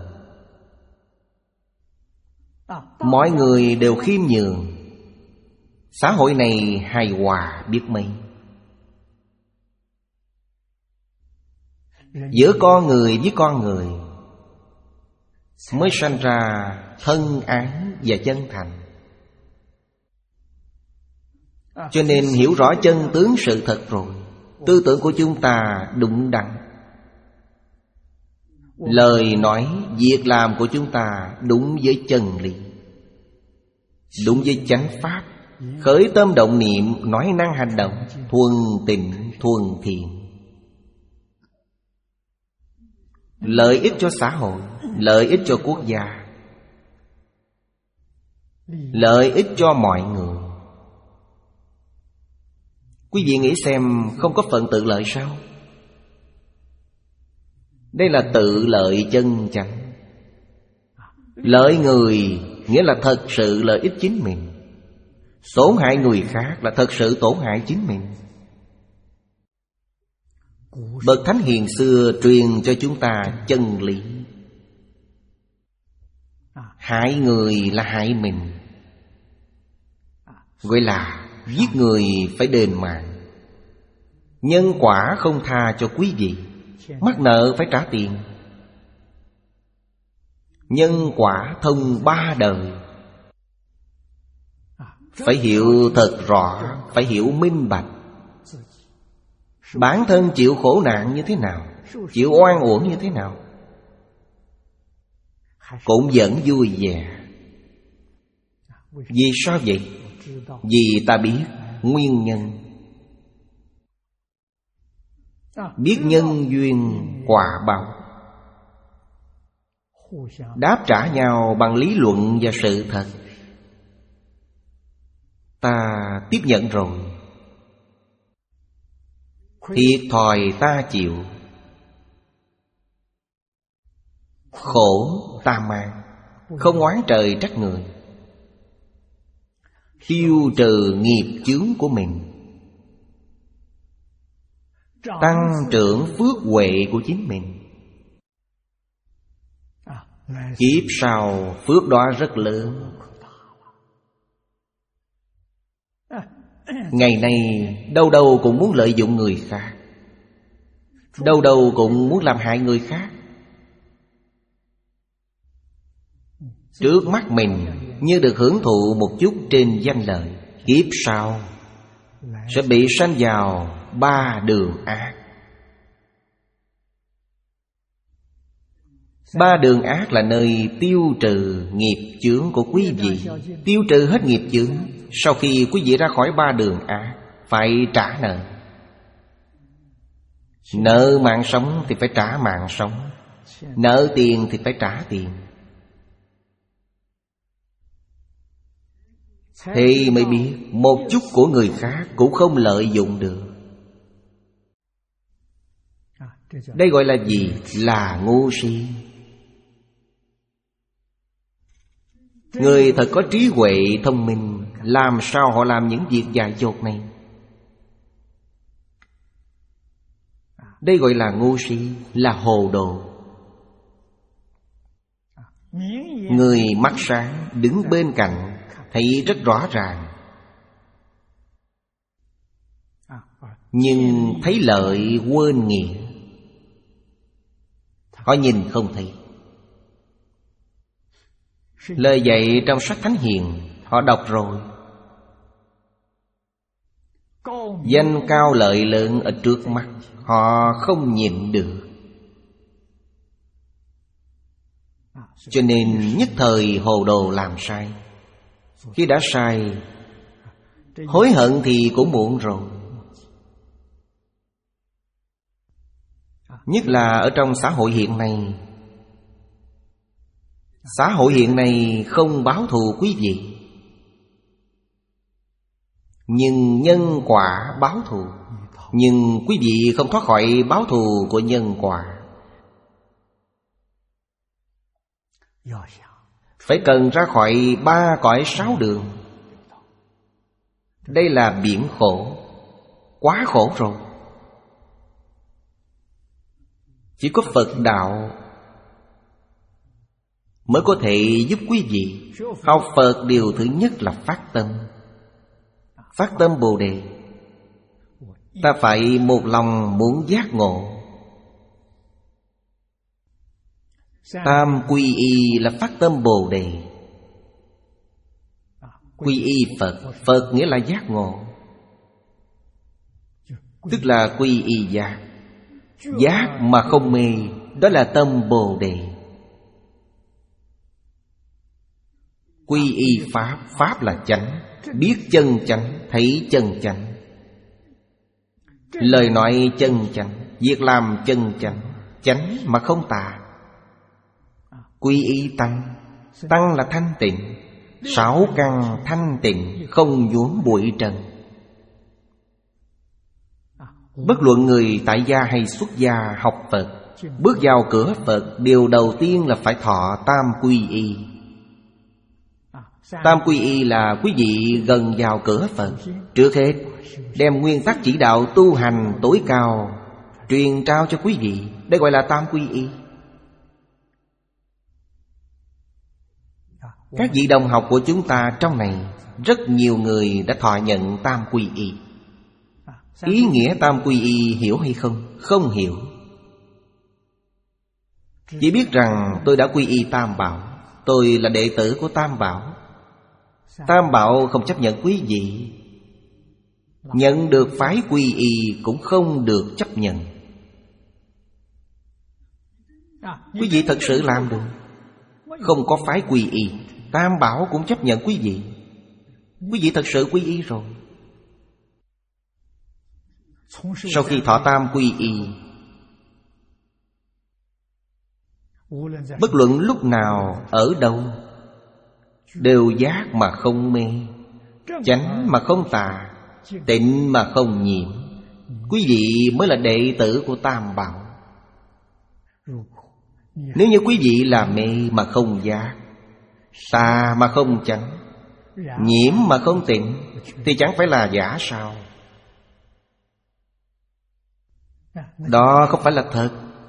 Mọi người đều khiêm nhường, xã hội này hài hòa biết mấy. Giữa con người với con người mới sanh ra thân ái và chân thành. Cho nên hiểu rõ chân tướng sự thật rồi, tư tưởng của chúng ta đúng đắn, lời nói, việc làm của chúng ta đúng với chân lý, đúng với chánh pháp. Khởi tâm động niệm, nói năng hành động thuần tịnh thuần thiện. Lợi ích cho xã hội, lợi ích cho quốc gia, lợi ích cho mọi người. Quý vị nghĩ xem, không có phần tự lợi sao? Đây là tự lợi chân chánh. Lợi người nghĩa là thật sự lợi ích chính mình. Tổn hại người khác là thật sự tổn hại chính mình. Bậc thánh hiền xưa truyền cho chúng ta chân lý. Hại người là hại mình, gọi là giết người phải đền mạng. Nhân quả không tha cho quý vị, mắc nợ phải trả tiền. Nhân quả thông ba đời, phải hiểu thật rõ, phải hiểu minh bạch. Bản thân chịu khổ nạn như thế nào, chịu oan uổng như thế nào, cũng vẫn vui vẻ. Vì sao vậy? Vì ta biết nguyên nhân, biết nhân duyên quả báo, đáp trả nhau bằng lý luận và sự thật. Ta tiếp nhận rồi, thiệt thòi ta chịu, khổ ta mang, không oán trời trách người. Tiêu trừ nghiệp chướng của mình, tăng trưởng phước huệ của chính mình. Kiếp sau phước đó rất lớn. Ngày nay đâu đâu cũng muốn lợi dụng người khác, đâu đâu cũng muốn làm hại người khác. Trước mắt mình như được hưởng thụ một chút trên danh lợi, kiếp sau sẽ bị sanh vào ba đường ác. Ba đường ác là nơi tiêu trừ nghiệp chướng của quý vị. Tiêu trừ hết nghiệp chướng, sau khi quý vị ra khỏi ba đường ác, phải trả nợ. Nợ mạng sống thì phải trả mạng sống, nợ tiền thì phải trả tiền. Thì mới biết một chút của người khác cũng không lợi dụng được. Đây gọi là gì? Là ngu si. Người thật có trí huệ thông minh, làm sao họ làm những việc dại dột này? Đây gọi là ngu si, là hồ đồ. Người mắt sáng đứng bên cạnh thấy rất rõ ràng, nhưng thấy lợi quên nghĩa. Họ nhìn không thấy. Lời dạy trong sách Thánh Hiền họ đọc rồi. Danh cao lợi lớn ở trước mắt, họ không nhịn được. Cho nên nhất thời hồ đồ làm sai. Khi đã sai, hối hận thì cũng muộn rồi. Nhất là ở trong xã hội hiện nay. Xã hội hiện nay không báo thù quý vị, nhưng nhân quả báo thù. Nhưng quý vị không thoát khỏi báo thù của nhân quả. Phải cần ra khỏi ba cõi sáu đường. Đây là biển khổ, quá khổ rồi. Chỉ có Phật đạo mới có thể giúp quý vị. Học Phật điều thứ nhất là phát tâm. Phát tâm Bồ Đề. Ta phải một lòng muốn giác ngộ. Tam quy y là phát tâm Bồ Đề. Quy y Phật. Phật nghĩa là giác ngộ, tức là quy y giác. Giác mà không mê, đó là tâm Bồ Đề. Quy y Pháp. Pháp là chánh. Biết chân chánh, thấy chân chánh. Lời nói chân chánh, việc làm chân chánh. Chánh mà không tà. Quy y Tăng. Tăng là thanh tịnh. Sáu căn thanh tịnh, không nhuốm bụi trần. Bất luận người tại gia hay xuất gia học Phật, bước vào cửa Phật, điều đầu tiên là phải thọ tam quy y. Tam quy y là quý vị gần vào cửa Phật, trước hết đem nguyên tắc chỉ đạo tu hành tối cao truyền trao cho quý vị. Đây gọi là tam quy y. Các vị đồng học của chúng ta trong này, rất nhiều người đã thọ nhận tam quy y. Ý nghĩa tam quy y hiểu hay không? Không hiểu. Chỉ biết rằng tôi đã quy y Tam Bảo, tôi là đệ tử của Tam Bảo. Tam Bảo không chấp nhận quý vị. Nhận được phái quy y cũng không được chấp nhận. Quý vị thật sự làm được. Không có phái quy y, Tam Bảo cũng chấp nhận quý vị. Quý vị thật sự quy y rồi. Sau khi thọ tam quy y, bất luận lúc nào, ở đâu, đều giác mà không mê, chánh mà không tà, tịnh mà không nhiễm. Quý vị mới là đệ tử của Tam Bảo. Nếu như quý vị là mê mà không giác, tà mà không chánh, nhiễm mà không tịnh, thì chẳng phải là giả sao? Đó không phải là thật.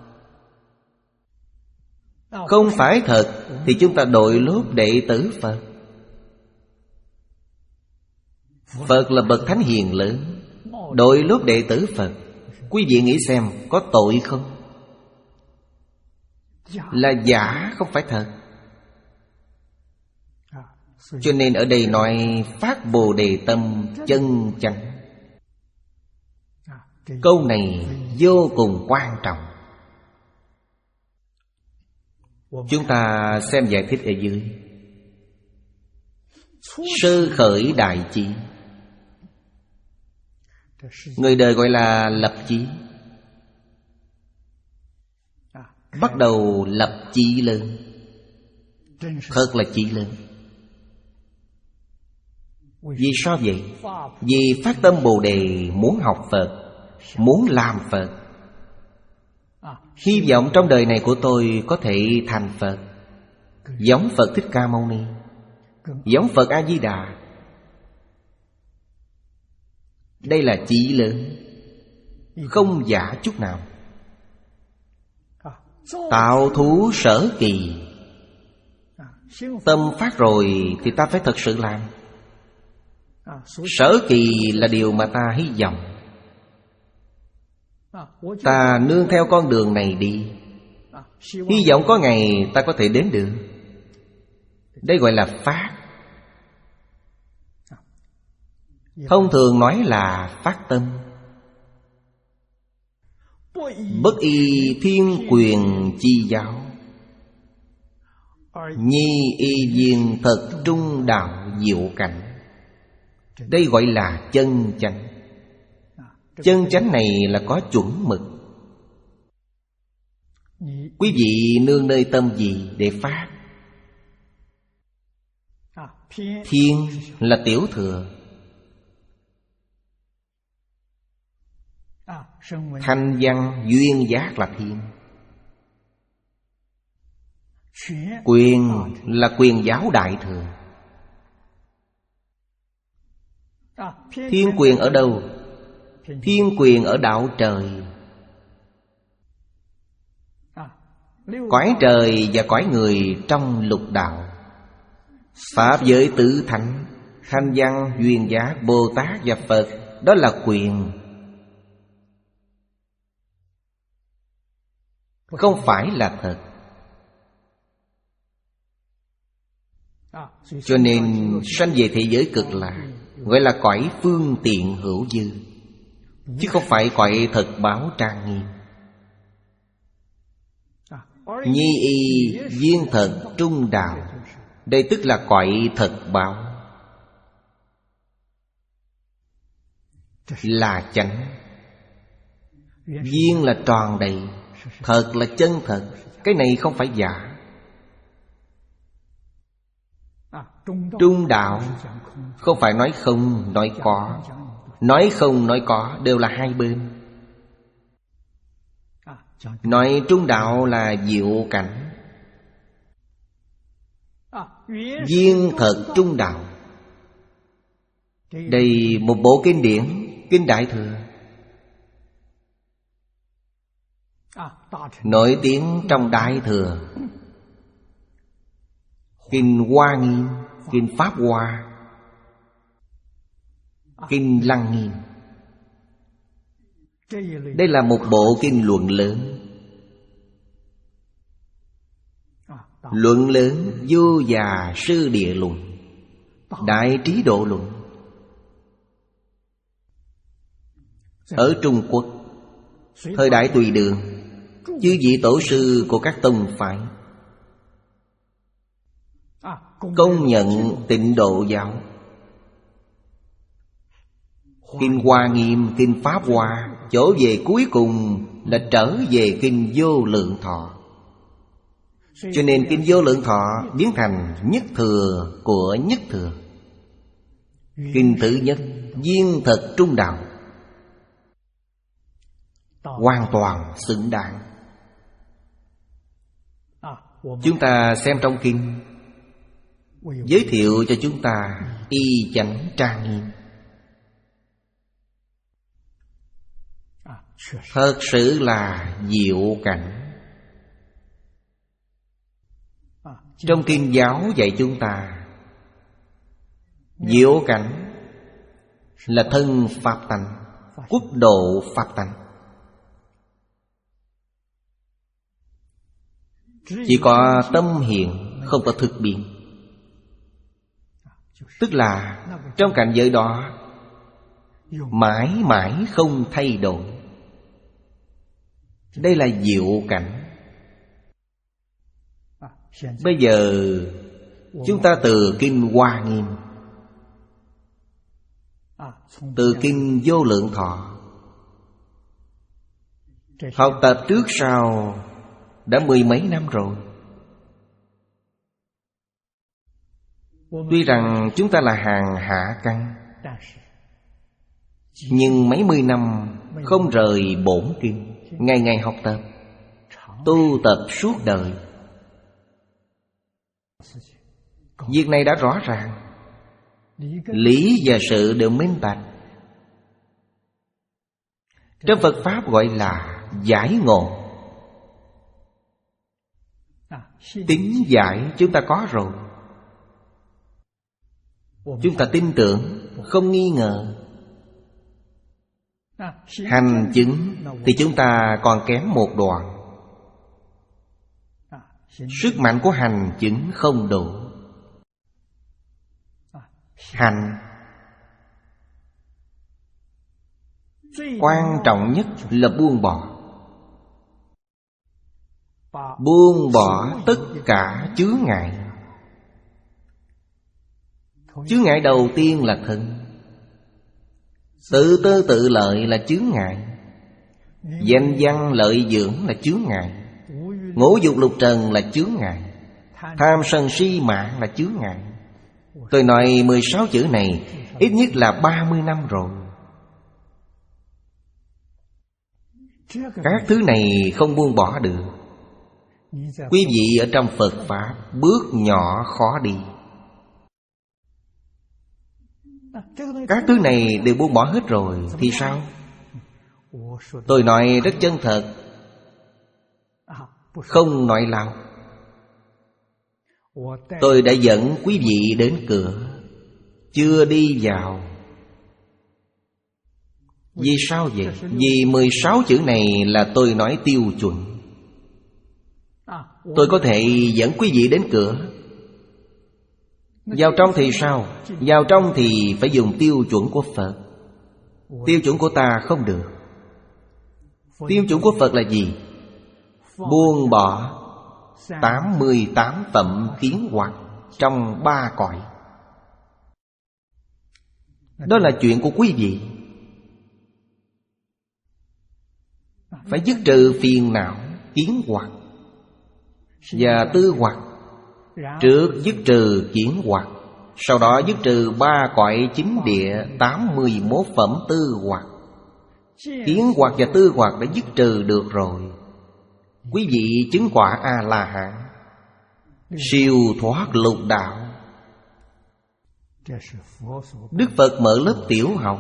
Không phải thật thì chúng ta đội lốt đệ tử Phật. Phật là bậc thánh hiền lớn, đội lốt đệ tử Phật. Quý vị nghĩ xem có tội không? Là giả, không phải thật. Cho nên ở đây nói phát Bồ Đề tâm chân chánh. Câu này vô cùng quan trọng. Chúng ta xem giải thích ở dưới. Sơ khởi đại chí. Người đời gọi là lập chí. bắt đầu lập chí lớn. Thật là chí lớn. Vì sao vậy? Vì phát tâm Bồ Đề muốn học Phật, muốn làm Phật. Hy vọng trong đời này của tôi có thể thành Phật, giống Phật Thích Ca Mâu Ni, giống Phật A Di Đà. Đây là chí lớn, không giả chút nào. Tạo thú sở kỳ. Tâm phát rồi thì ta phải thật sự làm. Sở kỳ là điều mà ta hy vọng. Ta nương theo con đường này đi, hy vọng có ngày ta có thể đến được. Đây gọi là phát. Thông thường nói là phát tâm. Bất y thiên quyền chi giáo, nhi y viên thật trung đạo diệu cảnh. Đây gọi là chân chánh. Chân chánh này là có chuẩn mực. Quý vị nương nơi tâm gì để phát? Thiên là tiểu thừa, thanh văn duyên giác là thiên. Quyền là quyền giáo đại thừa. Thiên quyền ở đâu? Thiên quyền ở đạo trời. Cõi trời và cõi người trong lục đạo. Pháp giới tứ thánh, thanh văn duyên giác, Bồ Tát và Phật, đó là quyền, không phải là thật. Cho nên sanh về thế giới cực lạc gọi là cõi phương tiện hữu dư, chứ không phải cõi thật báo trang nghiêm. Nhi y viên thật trung đạo, đây tức là cõi thật báo, là chánh. Viên là tròn đầy, thật là chân thật. Cái này không phải giả. Trung đạo không phải nói không, nói có. Nói không, nói có đều là hai bên. Nói trung đạo là diệu cảnh. Viên thật trung đạo. Đây một bộ kinh điển, Kinh Đại Thừa, nổi tiếng trong Đại Thừa. Kinh Hoa Nghiêm, Kinh Pháp Hoa, Kinh Lăng Nghiêm. Đây là một bộ kinh luận lớn. Luận lớn vô già sư địa luận, đại trí độ luận. Ở Trung Quốc, thời đại Tùy Đường, chư vị tổ sư của các tông phái công nhận Tịnh Độ giáo. Kinh Hoa Nghiêm, Kinh Pháp Hoa, chỗ về cuối cùng là trở về Kinh Vô Lượng Thọ. Cho nên Kinh Vô Lượng Thọ biến thành nhất thừa của nhất thừa. Kinh thứ nhất, viên thật trung đạo, hoàn toàn xứng đáng. Chúng ta xem trong kinh, giới thiệu cho chúng ta y chánh trang nghiêm. Thật sự là diệu cảnh. Trong kinh giáo dạy chúng ta, diệu cảnh là thân pháp tánh, quốc độ pháp tánh. Chỉ có tâm hiện, không có thực biến. Tức là trong cảnh giới đó mãi mãi không thay đổi. Đây là diệu cảnh. Bây giờ chúng ta từ Kinh Hoa Nghiêm, từ Kinh Vô Lượng Thọ, học tập trước sau đã mười mấy năm rồi. Tuy rằng chúng ta là hàng hạ căn, nhưng mấy mươi năm không rời bổn kinh, ngày ngày học tập, tu tập suốt đời. Việc này đã rõ ràng, lý và sự đều minh bạch. Trong Phật Pháp gọi là giải ngộ. Tính giải chúng ta có rồi, chúng ta tin tưởng, không nghi ngờ. Hành chứng thì chúng ta còn kém một đoạn. Sức mạnh của hành chứng không đủ. Hành quan trọng nhất là buông bỏ. Buông bỏ tất cả chướng ngại. Chướng ngại đầu tiên là thân. Tự tư tự lợi là chướng ngại. Danh văn lợi dưỡng là chướng ngại. Ngũ dục lục trần là chướng ngại. Tham sân si mạng là chướng ngại. Tôi nói mười sáu chữ này ít nhất là ba mươi năm rồi. Các thứ này không buông bỏ được. Quý vị ở trong Phật Pháp bước nhỏ khó đi. Các thứ này đều buông bỏ hết rồi thì sao? Tôi nói rất chân thật, không nói láo. Tôi đã dẫn quý vị đến cửa, chưa đi vào. Vì sao vậy? Vì mười sáu chữ này là tôi nói tiêu chuẩn. Tôi có thể dẫn quý vị đến cửa. Vào trong thì sao? Vào trong thì phải dùng tiêu chuẩn của Phật. Tiêu chuẩn của ta không được. Tiêu chuẩn của Phật là gì? Buông bỏ tám mươi tám phẩm kiến hoặc trong ba cõi. Đó là chuyện của quý vị. Phải dứt trừ phiền não, kiến hoặc và tư hoặc. Trước dứt trừ kiến hoặc, sau đó dứt trừ ba cõi chính địa tám mươi mốt phẩm tư hoặc. Kiến hoặc và tư hoặc đã dứt trừ được rồi. Quý vị chứng quả A-la-hán, siêu thoát lục đạo. Đức Phật mở lớp tiểu học.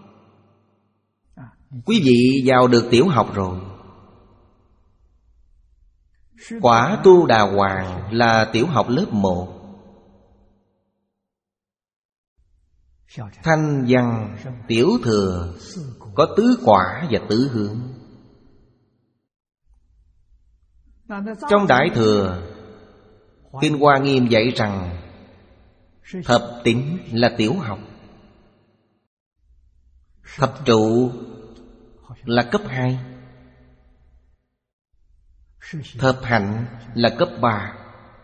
Quý vị vào được tiểu học rồi. Quả Tu Đà Hoàng là tiểu học lớp một. Thanh văn, tiểu thừa có tứ quả và tứ hướng. Trong Đại Thừa, Kinh Hoa Nghiêm dạy rằng thập tín là tiểu học, thập trụ là cấp hai, thập hạnh là cấp ba,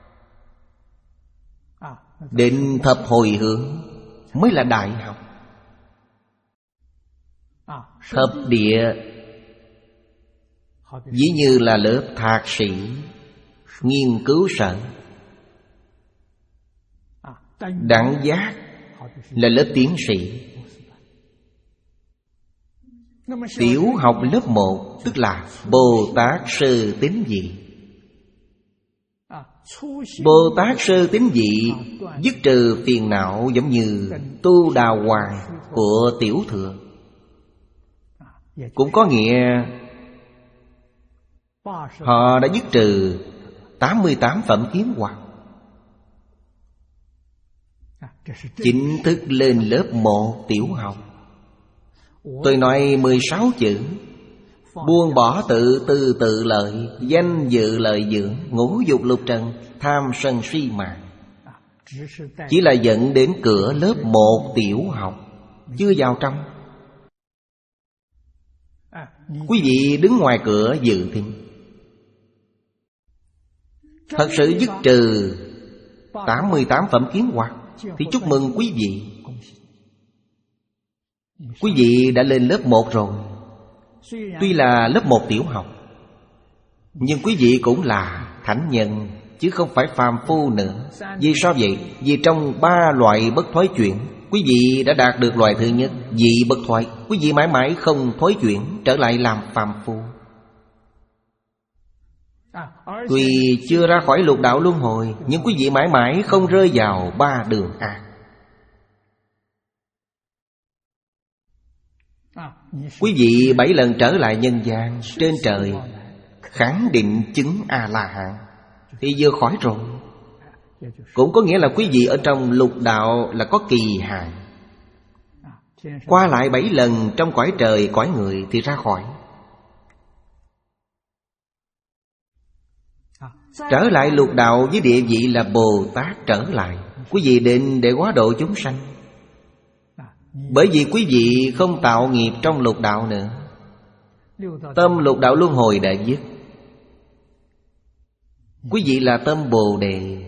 đến thập hồi hướng mới là đại học. Thập địa ví như là lớp thạc sĩ, nghiên cứu sở. Đẳng giác là lớp tiến sĩ. Tiểu học lớp một tức là Bồ Tát Sơ Tín Vị. Bồ Tát Sơ Tín Vị dứt trừ phiền não giống như Tu Đà Hoàng của tiểu thừa. Cũng có nghĩa họ đã dứt trừ tám mươi tám phẩm kiến hoặc, chính thức lên lớp một tiểu học. Tôi nói mười sáu chữ: buông bỏ tự tư tự lợi, danh dự lợi dưỡng, ngũ dục lục trần, tham sân si mạng. Chỉ là dẫn đến cửa lớp một tiểu học, chưa vào trong. Quý vị đứng ngoài cửa dự thính. Thật sự dứt trừ tám mươi tám phẩm kiến hoặc thì chúc mừng quý vị. Quý vị đã lên lớp một rồi. Tuy là lớp một tiểu học, Nhưng quý vị cũng là thánh nhân, chứ không phải phàm phu nữa. Vì sao vậy? Vì trong ba loại bất thoái chuyển, quý vị đã đạt được loại thứ nhất, vị bất thoái. Quý vị mãi mãi không thoái chuyển, trở lại làm phàm phu. Tuy chưa ra khỏi lục đạo luân hồi, nhưng quý vị mãi mãi không rơi vào ba đường ác. Quý vị bảy lần trở lại nhân gian, trên trời khẳng định chứng A-la-hán thì vừa khỏi rồi. Cũng có nghĩa là quý vị ở trong lục đạo là có kỳ hạn. Qua lại bảy lần trong cõi trời cõi người thì ra khỏi. Trở lại lục đạo với địa vị là Bồ Tát trở lại. Quý vị định để hóa độ chúng sanh. Bởi vì quý vị không tạo nghiệp trong lục đạo nữa, tâm lục đạo luân hồi đã dứt. Quý vị là tâm Bồ Đề.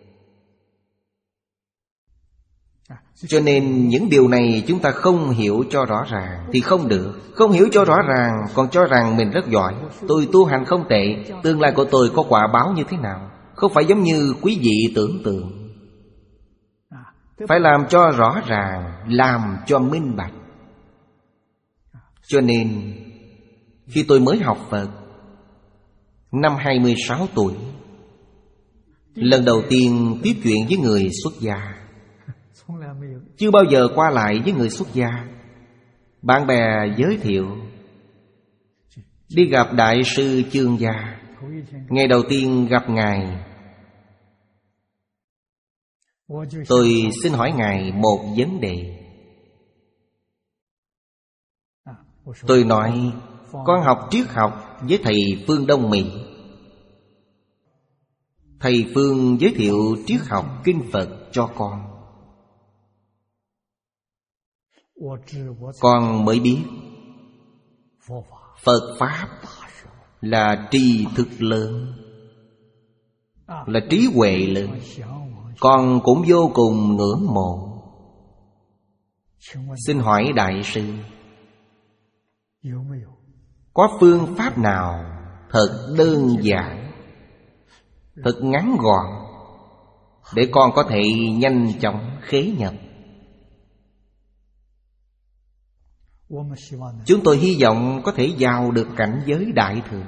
Cho nên những điều này chúng ta không hiểu cho rõ ràng thì không được. Không hiểu cho rõ ràng còn cho rằng mình rất giỏi, tôi tu hành không tệ, tương lai của tôi có quả báo như thế nào. Không phải giống như quý vị tưởng tượng. Phải làm cho rõ ràng, làm cho minh bạch. Cho nên khi tôi mới học Phật, năm hai mươi sáu tuổi, lần đầu tiên tiếp chuyện với người xuất gia. Chưa bao giờ qua lại với người xuất gia. Bạn bè giới thiệu đi gặp Đại sư Chương Gia. Ngày đầu tiên gặp Ngài, tôi xin hỏi Ngài một vấn đề. Tôi nói con học triết học với thầy Phương Đông Mỹ. Thầy Phương giới thiệu triết học kinh Phật cho con. Con mới biết Phật Pháp là tri thức lớn, là trí huệ lớn. Con cũng vô cùng ngưỡng mộ. Xin hỏi Đại sư, có phương pháp nào thật đơn giản, thật ngắn gọn để con có thể nhanh chóng khế nhập? Chúng tôi hy vọng có thể vào được cảnh giới đại thừa.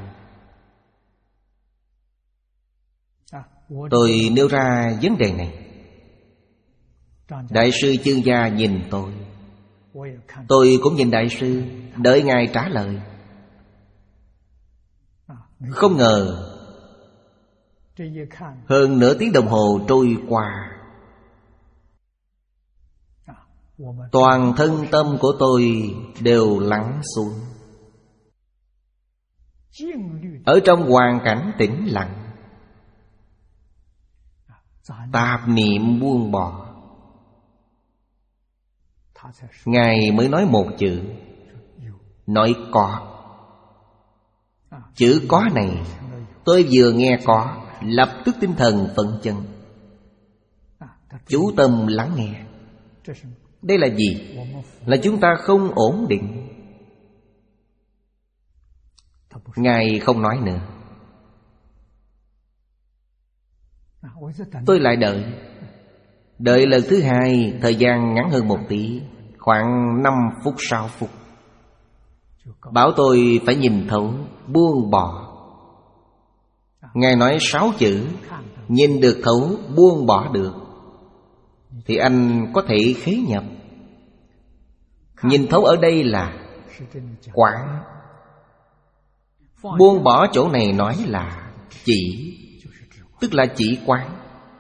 Tôi nêu ra vấn đề này. Đại sư Chương Gia nhìn tôi, tôi cũng nhìn Đại sư, đợi Ngài trả lời. Không ngờ hơn nửa tiếng đồng hồ trôi qua, toàn thân tâm của tôi đều lắng xuống. Ở trong hoàn cảnh tĩnh lặng, tạp niệm buông bỏ. Ngài mới nói một chữ, nói có. Chữ có này tôi vừa nghe có, lập tức tinh thần phấn chấn, chú tâm lắng nghe. Đây là gì? Là chúng ta không ổn định. Ngài không nói nữa. Tôi lại đợi. Đợi lần thứ hai, thời gian ngắn hơn một tí, khoảng năm phút sáu phút. Bảo tôi phải nhìn thấu, buông bỏ. Ngài nói sáu chữ: nhìn được thấu, buông bỏ được, thì anh có thể khế nhập. Nhìn thấu ở đây là quán. Buông bỏ chỗ này nói là chỉ, tức là chỉ quán.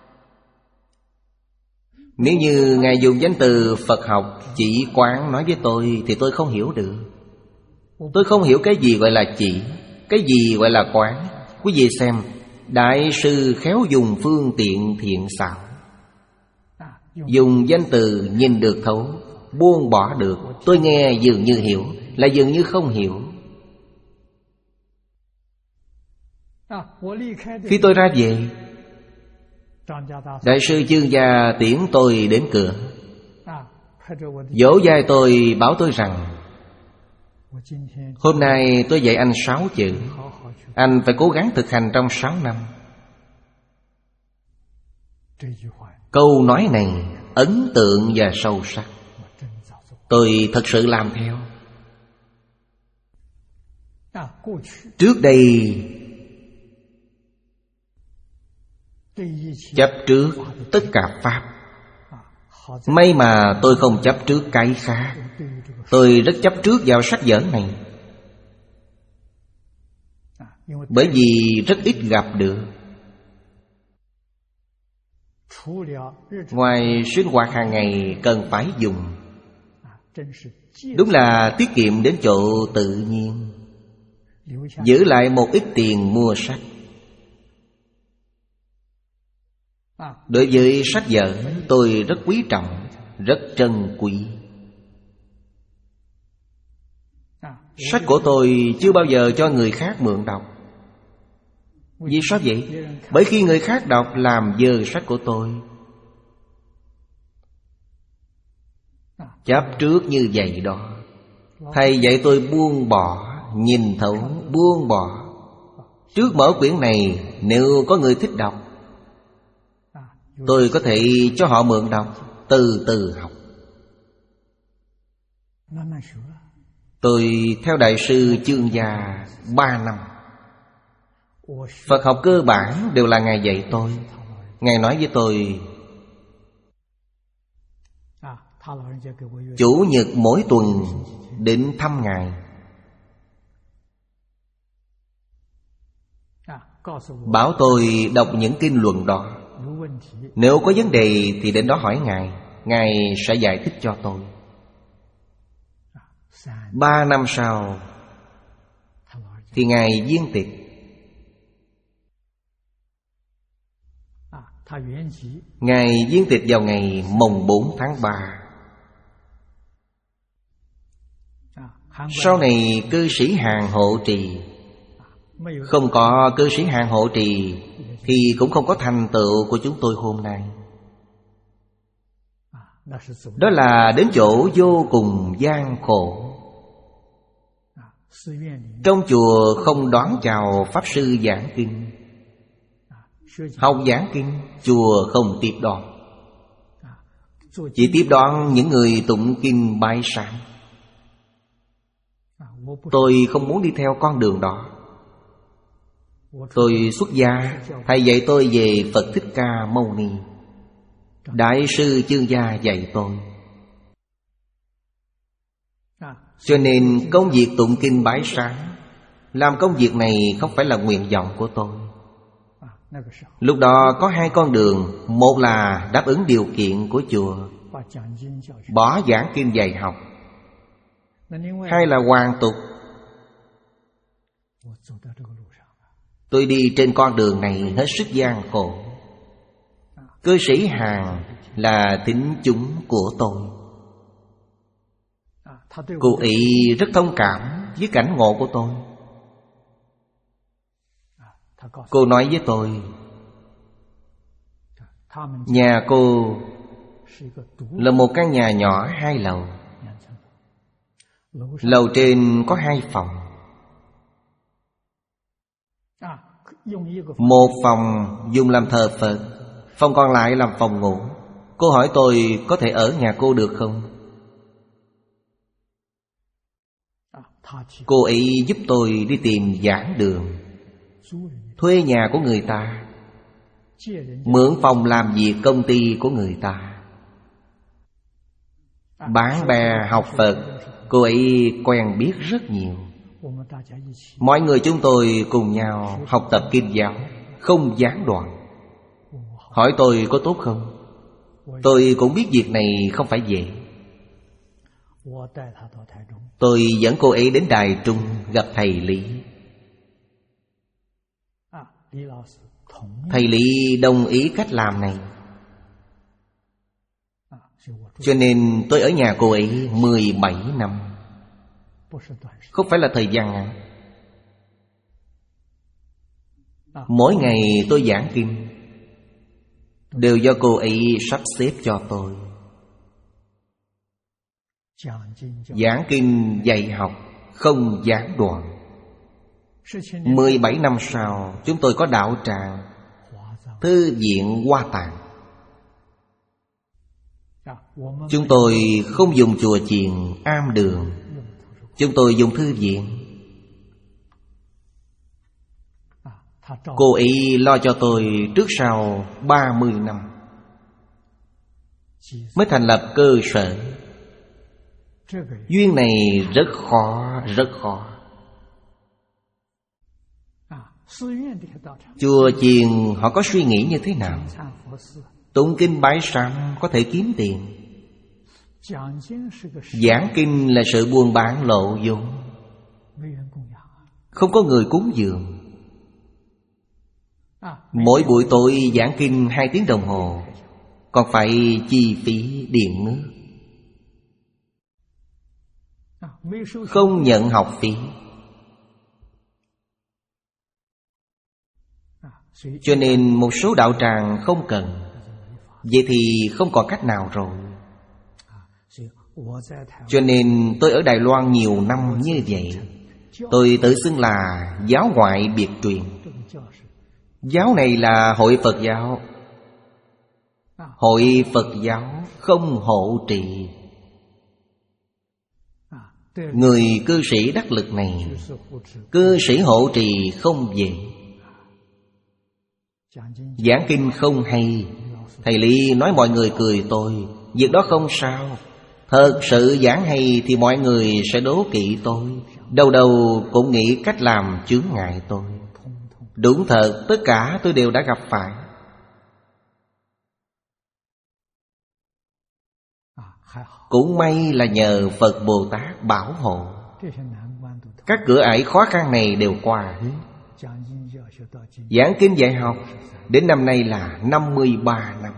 Nếu như Ngài dùng danh từ Phật học chỉ quán nói với tôi thì tôi không hiểu được. Tôi không hiểu cái gì gọi là chỉ, cái gì gọi là quán. Quý vị xem, Đại sư khéo dùng phương tiện thiện xảo, dùng danh từ nhìn được thấu, buông bỏ được. Tôi nghe dường như hiểu, là dường như không hiểu. Khi tôi ra về, Đại sư Chương Gia tiễn tôi đến cửa, vỗ vai tôi bảo tôi rằng Hôm nay tôi dạy anh sáu chữ, anh phải cố gắng thực hành trong sáu năm. Câu nói này ấn tượng và sâu sắc. Tôi thật sự làm theo. Trước đây chấp trước tất cả pháp. May mà tôi không chấp trước cái khác. Tôi rất chấp trước vào sách vở này, bởi vì rất ít gặp được. Ngoài sinh hoạt hàng ngày cần phải dùng, đúng là tiết kiệm đến chỗ tự nhiên. Giữ lại một ít tiền mua sách. Đối với sách vở tôi rất quý trọng, rất trân quý. Sách của tôi chưa bao giờ cho người khác mượn đọc. Vì sao vậy? Bởi khi người khác đọc làm dơ sách của tôi. Chấp trước như vậy đó. Thầy dạy tôi buông bỏ, nhìn thấu, buông bỏ. Trước mở quyển này, nếu có người thích đọc, tôi có thể cho họ mượn đọc, từ từ học. Tôi theo Đại sư Chương Gia ba năm. Phật học cơ bản đều là Ngài dạy tôi. Ngài nói với tôi, Chủ nhật mỗi tuần đến thăm Ngài, bảo tôi đọc những kinh luận đó. Nếu có vấn đề thì đến đó hỏi Ngài, Ngài sẽ giải thích cho tôi. Ba năm sau thì Ngài viên tịch. Ngài viên tịch vào ngày mồng bốn tháng ba. Sau này cư sĩ Hàn hộ trì. Không có cư sĩ Hàn hộ trì thì cũng không có thành tựu của chúng tôi hôm nay. Đó là đến chỗ vô cùng gian khổ. Trong chùa không đón chào Pháp sư giảng kinh. Học giảng kinh, chùa không tiếp đón, chỉ tiếp đón những người tụng kinh bái sám. Tôi không muốn đi theo con đường đó. Tôi xuất gia, thầy dạy tôi về Phật Thích Ca Mâu Ni. Đại sư Chương Gia dạy tôi. Cho nên công việc tụng kinh bái sám, làm công việc này không phải là nguyện vọng của tôi. Lúc đó có hai con đường. Một là đáp ứng điều kiện của chùa, bỏ giảng kinh dạy học. Hai là hoàn tục. Tôi đi trên con đường này hết sức gian khổ. Cư sĩ Hàn là tín chúng của tôi. Cô ấy rất thông cảm với cảnh ngộ của tôi. Cô nói với tôi, nhà cô là một căn nhà nhỏ hai lầu. Lầu trên có hai phòng. Một phòng dùng làm thờ Phật, phòng còn lại làm phòng ngủ. Cô hỏi tôi có thể ở nhà cô được không? Cô ấy giúp tôi đi tìm giảng đường, thuê nhà của người ta, mượn phòng làm việc công ty của người ta. Bạn bè học Phật, cô ấy quen biết rất nhiều. Mọi người chúng tôi cùng nhau học tập kinh giáo, không gián đoạn. Hỏi tôi có tốt không? Tôi cũng biết việc này không phải dễ. Tôi dẫn cô ấy đến Đài Trung gặp thầy Lý. Thầy Lý đồng ý cách làm này. Cho nên tôi ở nhà cô ấy mười bảy năm. Không phải là thời gian ngắn. Mỗi ngày tôi giảng kinh đều do cô ấy sắp xếp cho tôi. Giảng kinh dạy học không gián đoạn. Mười bảy năm sau, chúng tôi có đạo tràng Thư viện Hoa Tạng. Chúng tôi không dùng chùa chiền, am đường. Chúng tôi dùng thư viện. Cô ấy lo cho tôi trước sau ba mươi năm mới thành lập cơ sở. Duyên này rất khó, rất khó. Chùa chiền họ có suy nghĩ như thế nào? Tụng kinh bái sám có thể kiếm tiền. Giảng kinh là sự buôn bán lộ vốn, không có người cúng dường. Mỗi buổi tối giảng kinh hai tiếng đồng hồ, còn phải chi phí điện nước. Không nhận học phí. Cho nên một số đạo tràng không cần. Vậy thì không còn cách nào rồi. Cho nên tôi ở Đài Loan nhiều năm như vậy. Tôi tự xưng là giáo ngoại biệt truyền. Giáo này là Hội Phật giáo. Hội Phật giáo không hộ trì. Người cư sĩ đắc lực này, cư sĩ hộ trì không về. Giảng kinh không hay, thầy Lý nói mọi người cười tôi. Việc đó không sao. Thật sự giảng hay thì mọi người sẽ đố kỵ tôi. Đầu đầu cũng nghĩ cách làm chướng ngại tôi. Đúng thật, tất cả tôi đều đã gặp phải. Cũng may là nhờ Phật Bồ Tát bảo hộ. Các cửa ải khó khăn này đều qua hết. Giảng kinh dạy học đến năm nay là năm mươi ba năm.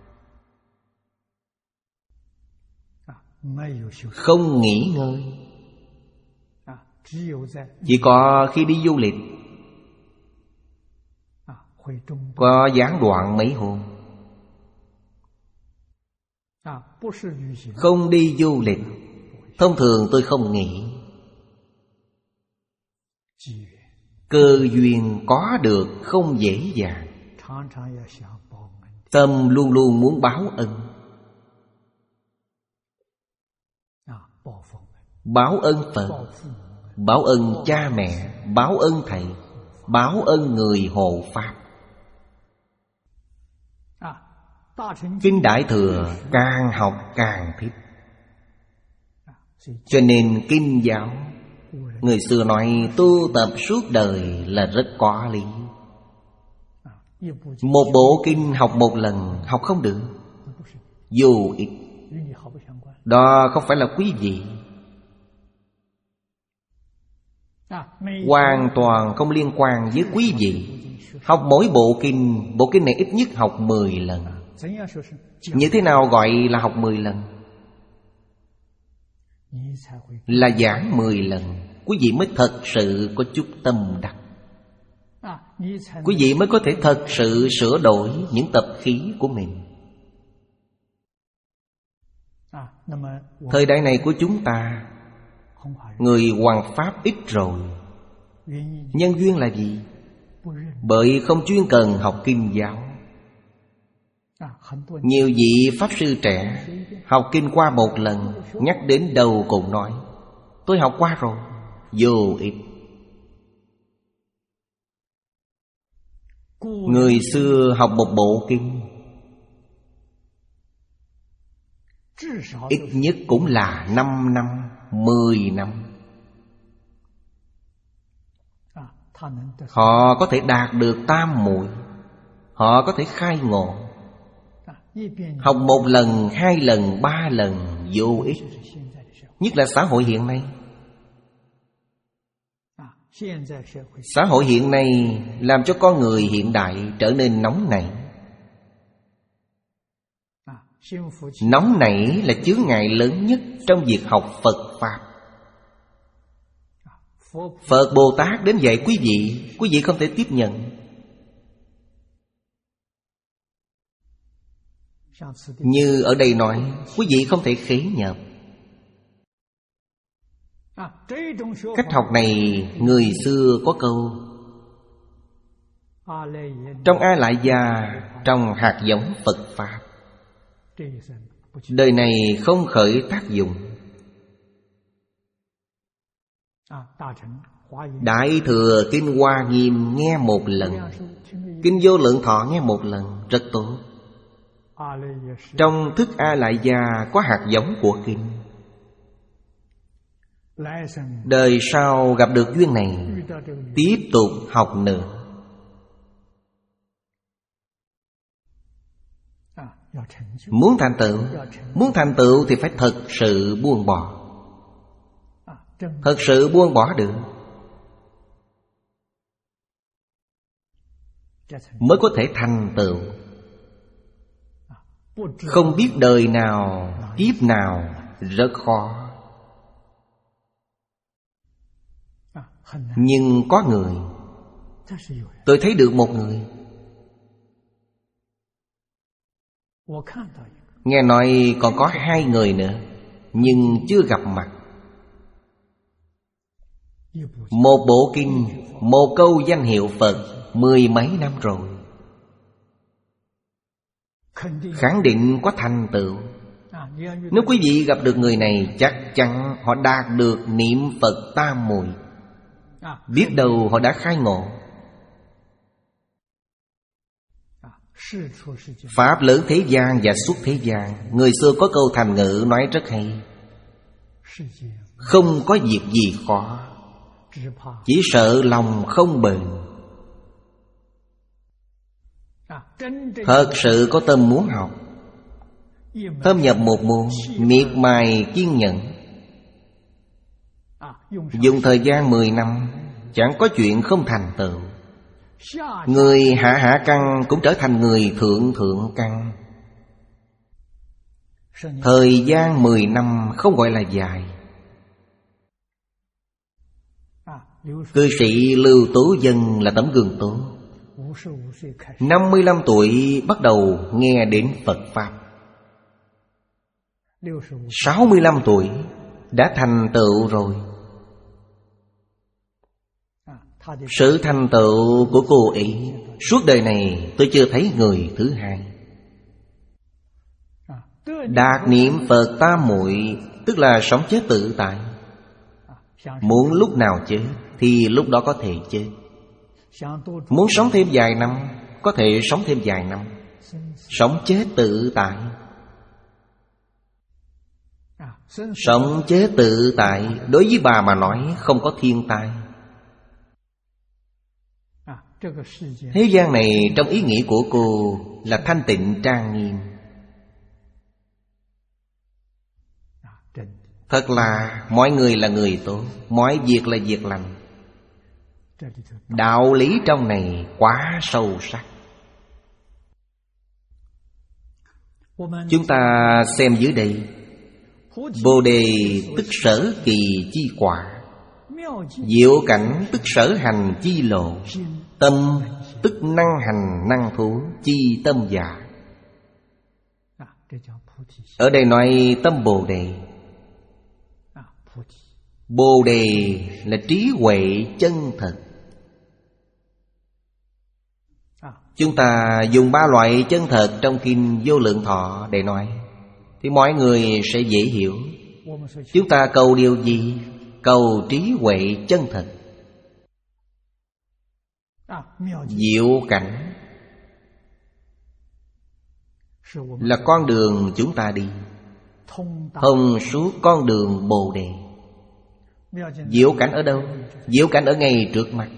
Không nghỉ ngơi. Chỉ có khi đi du lịch có gián đoạn mấy hôm. Không đi du lịch, thông thường tôi không nghỉ. Cơ duyên có được không dễ dàng. Tâm luôn luôn muốn báo ân. Báo ân Phật, báo ân cha mẹ, báo ân thầy, báo ân người hộ pháp. Kinh Đại Thừa càng học càng thích. Cho nên kinh giáo, người xưa nói tu tập suốt đời là rất có lý. Một bộ kinh học một lần học không được, dù ít. Đó không phải là quý vị. Hoàn toàn không liên quan với quý vị. Học mỗi bộ kinh, bộ kinh này ít nhất học mười lần. Như thế nào gọi là học mười lần? Là giảng mười lần, quý vị mới thật sự có chút tâm đắc. Quý vị mới có thể thật sự sửa đổi những tập khí của mình. Thời đại này của chúng ta, người hoàng pháp ít rồi. Nhân duyên là gì? Bởi không chuyên cần học kinh giáo. Nhiều vị pháp sư trẻ học kinh qua một lần, nhắc đến đầu cùng nói tôi học qua rồi, vô ích. Người xưa học một bộ kinh ít nhất cũng là năm năm, mười năm. Họ có thể đạt được tam muội, họ có thể khai ngộ. Học một lần, hai lần, ba lần vô ích. Nhất là xã hội hiện nay. Xã hội hiện nay làm cho con người hiện đại trở nên nóng nảy. Nóng nảy là chướng ngại lớn nhất trong việc học Phật Pháp. Phật Bồ Tát đến dạy quý vị, quý vị không thể tiếp nhận. Như ở đây nói, quý vị không thể khế nhập. Cách học này người xưa có câu: trong A Lại Gia, trong hạt giống Phật Pháp, đời này không khởi tác dụng. Đại Thừa Kinh Hoa Nghiêm nghe một lần, Kinh Vô Lượng Thọ nghe một lần, rất tốt. Trong thức A Lại Gia có hạt giống của kinh. Đời sau gặp được duyên này, tiếp tục học nữa. Muốn thành tựu, muốn thành tựu thì phải thật sự buông bỏ. Thật sự buông bỏ được, mới có thể thành tựu. Không biết đời nào, kiếp nào, rất khó. Nhưng có người, tôi thấy được một người, nghe nói còn có hai người nữa, nhưng chưa gặp mặt. Một bộ kinh, một câu danh hiệu Phật mười mấy năm rồi, khẳng định có thành tựu. Nếu quý vị gặp được người này, chắc chắn họ đạt được niệm Phật tam muội. Biết đâu họ đã khai ngộ. Pháp lớn thế gian và xuất thế gian. Người xưa có câu thành ngữ nói rất hay: không có việc gì khó, chỉ sợ lòng không bền. Thật sự có tâm muốn học, thâm nhập một môn, miệt mài kiên nhẫn, dùng thời gian mười năm, chẳng có chuyện không thành tựu. Người hạ hạ căn cũng trở thành người thượng thượng căn. Thời gian mười năm không gọi là dài. Cư sĩ Lưu Tố Dân là tấm gương tốt. Năm mươi lăm tuổi bắt đầu nghe đến Phật Pháp. Sáu mươi lăm tuổi đã thành tựu rồi. Sự thành tựu của cô ấy, suốt đời này tôi chưa thấy người thứ hai. Đạt niệm Phật tam muội, tức là sống chết tự tại. Muốn lúc nào chết thì lúc đó có thể chết. Muốn sống thêm vài năm, có thể sống thêm vài năm. Sống chết tự tại. Sống chết tự tại đối với bà mà nói không có thiên tai. Thế gian này trong ý nghĩa của cô là thanh tịnh trang nghiêm. Thật là mọi người là người tốt, mọi việc là việc lành. Đạo lý trong này quá sâu sắc. Chúng ta xem dưới đây: Bồ đề tức sở kỳ chi quả, diệu cảnh tức sở hành chi lộ, tâm tức năng hành năng thú chi tâm giả. Ở đây nói tâm Bồ đề. Bồ đề là trí huệ chân thật. Chúng ta dùng ba loại chân thật trong Kinh Vô Lượng Thọ để nói, thì mọi người sẽ dễ hiểu. Chúng ta cầu điều gì? Cầu trí huệ chân thật. Diệu cảnh là con đường chúng ta đi, thông suốt con đường Bồ đề. Diệu cảnh ở đâu? Diệu cảnh ở ngay trước mặt.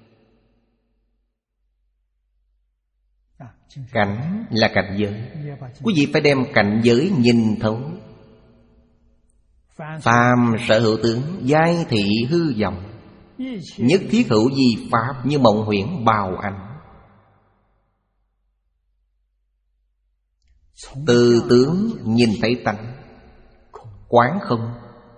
Cảnh là cảnh giới. Quý vị phải đem cảnh giới nhìn thấu. Phàm sở hữu tướng, giai thị hư vọng, nhất thiết hữu di pháp, như mộng huyễn bào ảnh. Từ tướng nhìn thấy tánh, quán không.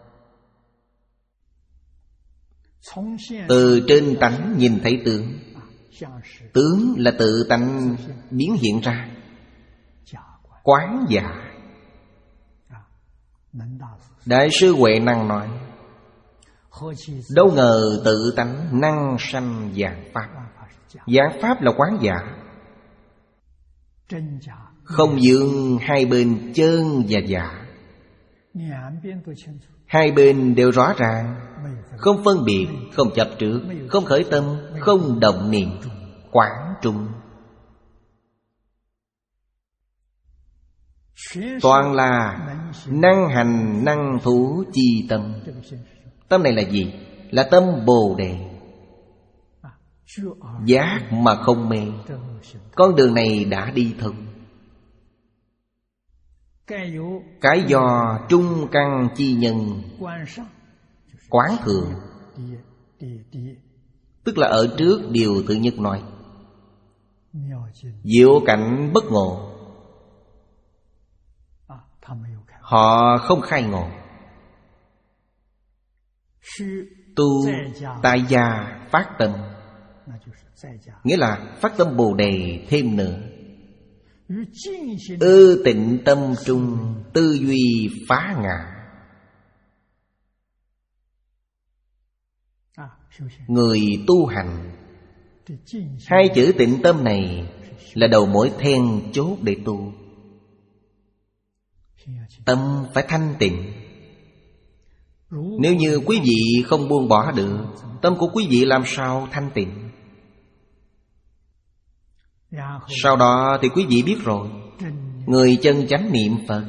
Từ trên tánh nhìn thấy tướng. Tướng là tự tánh biến hiện ra, quán giả. Đại sư Huệ Năng nói: Đâu ngờ tự tánh năng sanh vạn pháp. Vạn pháp là quán giả, không vướng hai bên chân và giả. Hai bên đều rõ ràng, không phân biệt, không chấp trước, không khởi tâm, không động niệm, quán trung. Toàn là năng hành năng thủ chi tâm. Tâm này là gì? Là tâm Bồ Đề. Giác mà không mê. Con đường này đã đi thông. Cái do trung căn chi nhân quán thượng, tức là ở trước điều tự nhất nói. Diệu cảnh bất ngộ, họ không khai ngộ. Tu tại gia phát tâm, nghĩa là phát tâm Bồ Đề thêm nữa. Ư tịnh tâm trung, tư duy phá ngã. Người tu hành, hai chữ tịnh tâm này là đầu mối then chốt để tu. Tâm phải thanh tịnh. Nếu như quý vị không buông bỏ được, tâm của quý vị làm sao thanh tịnh? Sau đó thì quý vị biết rồi, người chân chánh niệm Phật,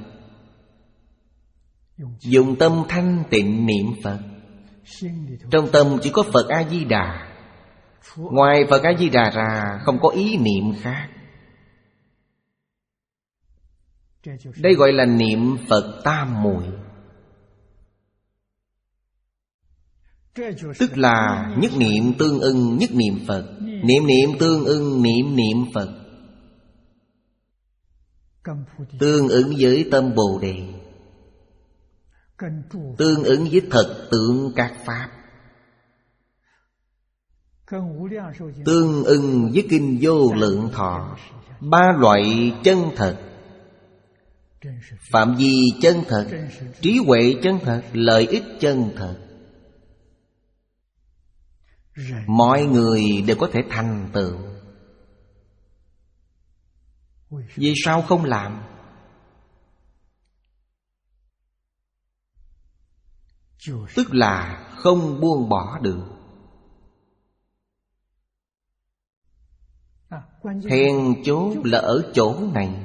dùng tâm thanh tịnh niệm Phật. Trong tâm chỉ có Phật A-di-đà, ngoài Phật A-di-đà ra không có ý niệm khác. Đây gọi là niệm Phật tam muội, tức là nhất niệm tương ưng nhất niệm Phật, niệm niệm tương ưng niệm niệm Phật, tương ứng với tâm Bồ Đề, tương ứng với thật tượng các pháp, tương ứng với kinh Vô Lượng Thọ. Ba loại chân thật: phạm vi chân thật, trí huệ chân thật, lợi ích chân thật. Mọi người đều có thể thành tựu. Vì sao không làm? Tức là không buông bỏ được. Then chốt là ở chỗ này,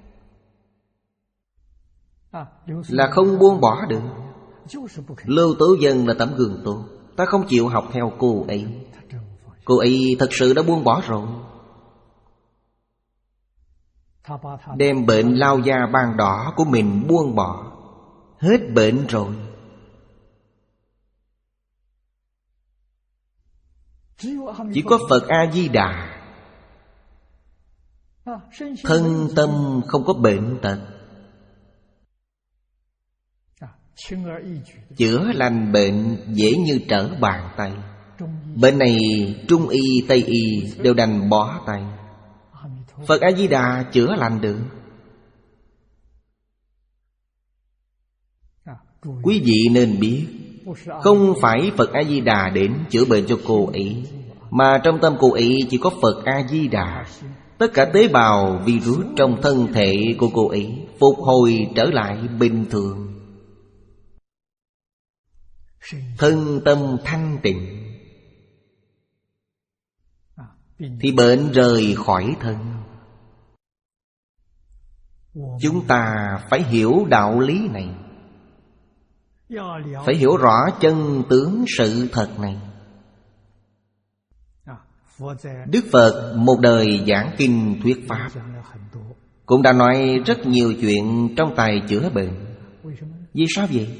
là không buông bỏ được. Lưu Tố Dân là tấm gương tốt. Ta không chịu học theo cô ấy. Cô ấy thật sự đã buông bỏ rồi. Đem bệnh lao da ban đỏ của mình buông bỏ, hết bệnh rồi. Chỉ có Phật A-di-đà, thân tâm không có bệnh tật, chữa lành bệnh dễ như trở bàn tay. Bệnh này Trung y, Tây y đều đành bỏ tay. Phật A-di-đà chữa lành được. Quý vị nên biết, không phải Phật A-di-đà đến chữa bệnh cho cô ấy, mà trong tâm cô ấy chỉ có Phật A-di-đà. Tất cả tế bào virus trong thân thể của cô ấy phục hồi trở lại bình thường. Thân tâm thanh tịnh thì bệnh rời khỏi thân. Chúng ta phải hiểu đạo lý này, phải hiểu rõ chân tướng sự thật này. Đức Phật một đời giảng kinh thuyết pháp, cũng đã nói rất nhiều chuyện trong tài chữa bệnh. Vì sao vậy?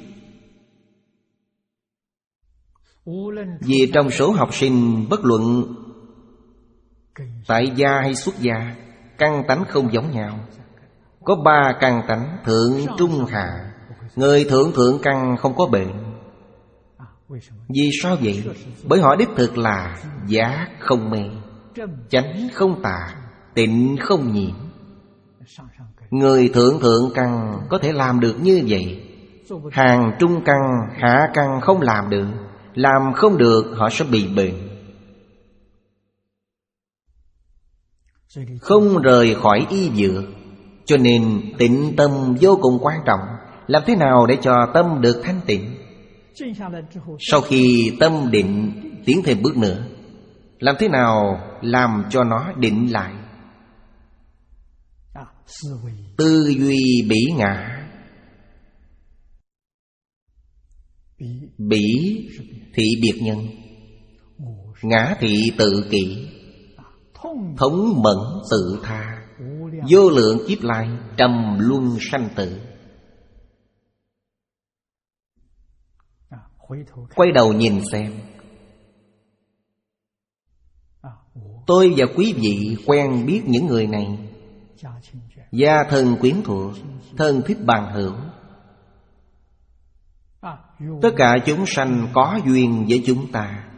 Vì trong số học sinh, bất luận tại gia hay xuất gia, căn tánh không giống nhau. Có ba căn tánh: thượng, trung, hạ. Người thượng thượng căn không có bệnh. Vì sao vậy? Bởi họ đích thực là giác không mê, chánh không tà, tịnh không nhiễm. Người thượng thượng căn có thể làm được như vậy. Hàng trung căn, hạ căn không làm được. Làm không được họ sẽ bị bệnh, không rời khỏi y dược. Cho nên tịnh tâm vô cùng quan trọng. Làm thế nào để cho tâm được thanh tịnh? Sau khi tâm định, tiến thêm bước nữa. Làm thế nào làm cho nó định lại? Tư duy bỉ ngã. Bỉ thị biệt nhân, ngã thị tự kỷ, thống mẫn tự tha, vô lượng kiếp lai trầm luân sanh tử. Quay đầu nhìn xem, tôi và quý vị quen biết những người này, gia thân quyến thuộc, thân thích bằng hữu. Tất cả chúng sanh có duyên với chúng ta.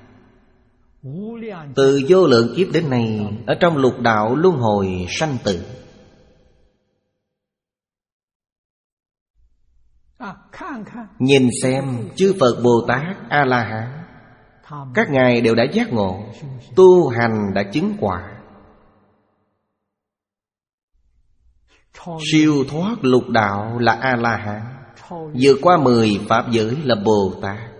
Từ vô lượng kiếp đến nay, ở trong lục đạo luân hồi sanh tử. Nhìn xem chư Phật Bồ Tát A-la-hán, các ngài đều đã giác ngộ, tu hành đã chứng quả, siêu thoát lục đạo là A-la-hán, vượt qua mười pháp giới là Bồ Tát.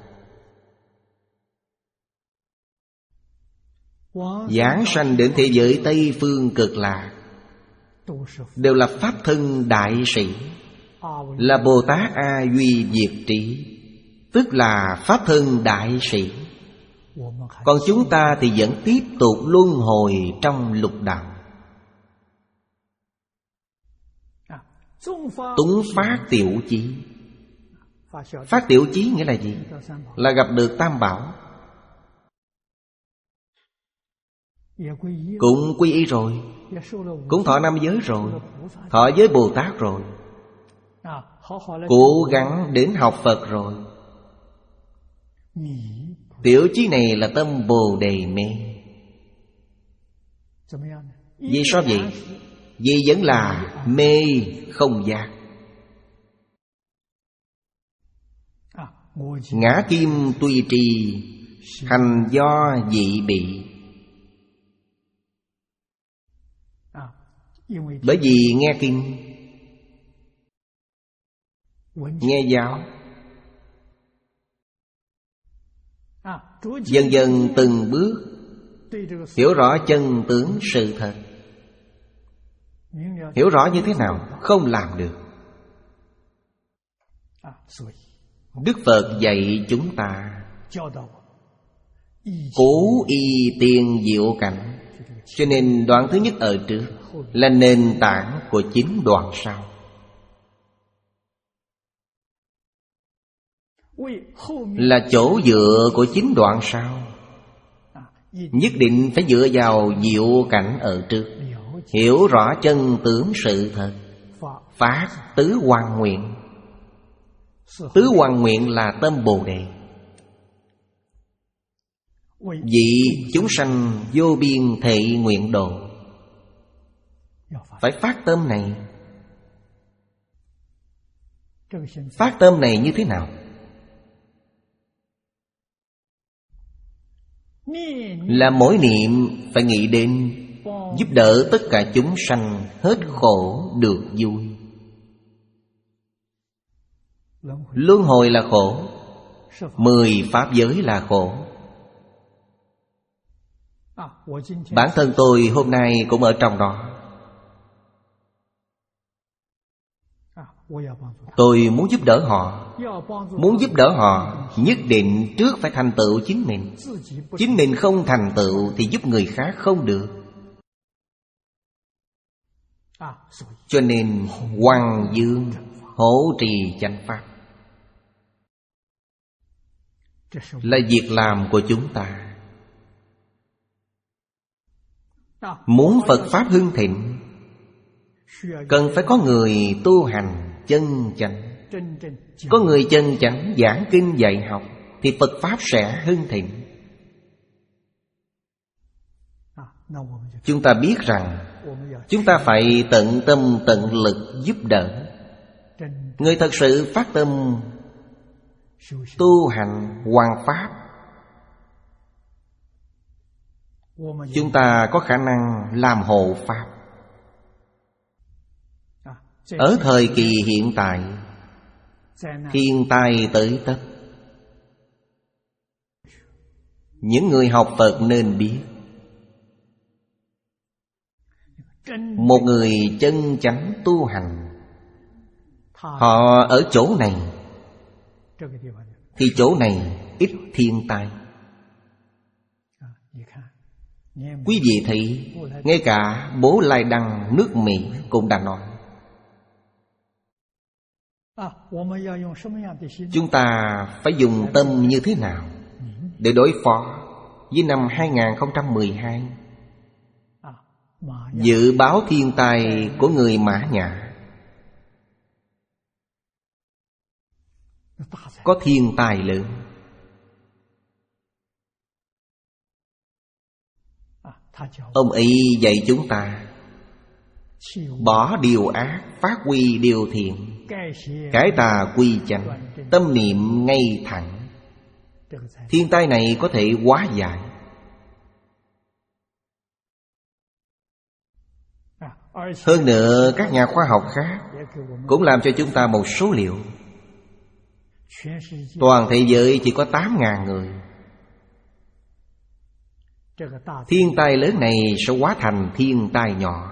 Giáng sanh đến thế giới Tây Phương Cực Lạc, đều là pháp thân đại sĩ, là Bồ Tát A Duy Diệt Trí, tức là pháp thân đại sĩ. Còn chúng ta thì vẫn tiếp tục luân hồi trong lục đạo. Túng phát tiểu chí. Phát tiểu chí nghĩa là gì? Là gặp được Tam Bảo, cũng quy y rồi, cũng thọ năm giới rồi, thọ giới Bồ Tát rồi, cố gắng đến học Phật rồi. Tiểu chí này là tâm Bồ Đề mê. Vì sao vậy? Vì vẫn là mê không giác. Ngã kim tuy trì, hành do dị bị. Bởi vì nghe kinh, nghe giáo, dần dần từng bước hiểu rõ chân tướng sự thật. Hiểu rõ như thế nào? Không làm được. Đức Phật dạy chúng ta cố y tiên diệu cảnh. Cho nên đoạn thứ nhất ở trước là nền tảng của chín đoạn sau. Là chỗ dựa của chín đoạn sau. Nhất định phải dựa vào diệu cảnh ở trước, hiểu rõ chân tướng sự thật, phát tứ hoằng nguyện. Tứ hoằng nguyện là tâm Bồ Đề. Vì chúng sanh vô biên thệ nguyện độ. Phải phát tâm này. Phát tâm này như thế nào? Là mỗi niệm phải nghĩ đến giúp đỡ tất cả chúng sanh hết khổ được vui. Luân hồi là khổ, mười pháp giới là khổ. Bản thân tôi hôm nay cũng ở trong đó. Tôi muốn giúp đỡ họ. Muốn giúp đỡ họ, nhất định trước phải thành tựu chính mình. Chính mình không thành tựu thì giúp người khác không được. Cho nên Hoàng Dương hỗ trì chánh pháp là việc làm của chúng ta. Muốn Phật Pháp hưng thịnh, cần phải có người tu hành chân chánh. Có người chân chánh giảng kinh dạy học, thì Phật Pháp sẽ hưng thịnh. Chúng ta biết rằng chúng ta phải tận tâm tận lực giúp đỡ. Người thật sự phát tâm tu hành hoằng pháp chúng ta có khả năng làm hộ pháp. Ở thời kỳ hiện tại, thiên tai tới tất, những người học Phật nên biết, một người chân chánh tu hành, họ ở chỗ này thì chỗ này ít thiên tai. Quý vị thấy, ngay cả Bố Lai Đăng nước Mỹ cũng đã nói, chúng ta phải dùng tâm như thế nào để đối phó với năm hai không một hai, dự báo thiên tai của người Mã Nhã. Có thiên tai lớn. Ông ấy dạy chúng ta bỏ điều ác, phát huy điều thiện, cải tà quy chánh, tâm niệm ngay thẳng. Thiên tai này có thể hóa giải. Hơn nữa, các nhà khoa học khác cũng làm cho chúng ta một số liệu. Toàn thế giới chỉ có tám ngàn người. Thiên tai lớn này sẽ hóa thành thiên tai nhỏ.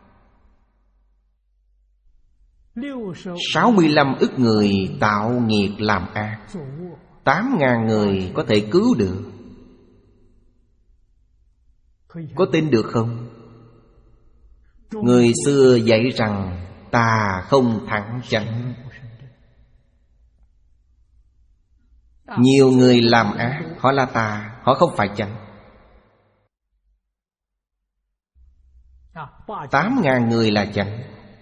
Sáu mươi lăm ức người tạo nghiệp làm ác, tám ngàn người có thể cứu được. Có tin được không? Người xưa dạy rằng tà không thẳng chánh. Nhiều người làm ác, họ là tà, họ không phải chánh. Tám ngàn người là chánh.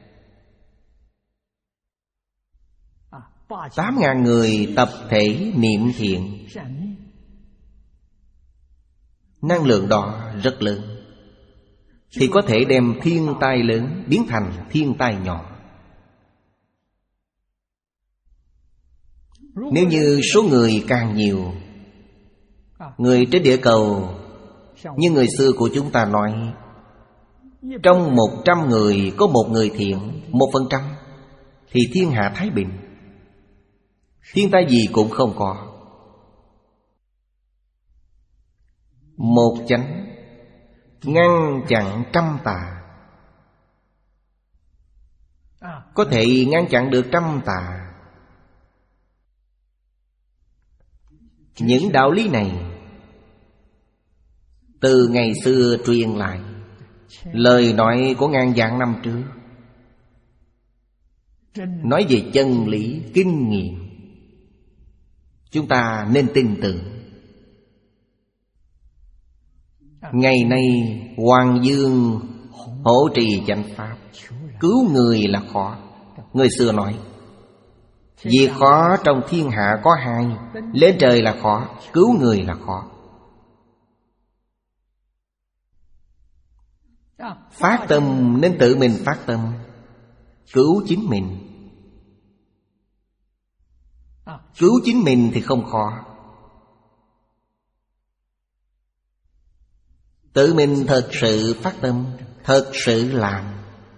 Tám ngàn người tập thể niệm thiện, năng lượng đó rất lớn, thì có thể đem thiên tai lớn biến thành thiên tai nhỏ. Nếu như số người càng nhiều, người trên địa cầu, như người xưa của chúng ta nói, trong một trăm người có một người thiện, một phần trăm, thì thiên hạ thái bình, thiên tai gì cũng không có. Một chánh ngăn chặn trăm tà, có thể ngăn chặn được trăm tà. Những đạo lý này từ ngày xưa truyền lại, lời nói của ngàn vạn năm trước, nói về chân lý, kinh nghiệm, chúng ta nên tin tưởng. Ngày nay Hoàng Dương hỗ trì chánh pháp, cứu người là khó. Người xưa nói, việc khó trong thiên hạ có hai, lên trời là khó, cứu người là khó. Phát tâm nên tự mình phát tâm, cứu chính mình. Cứu chính mình thì không khó. Tự mình thật sự phát tâm, thật sự làm.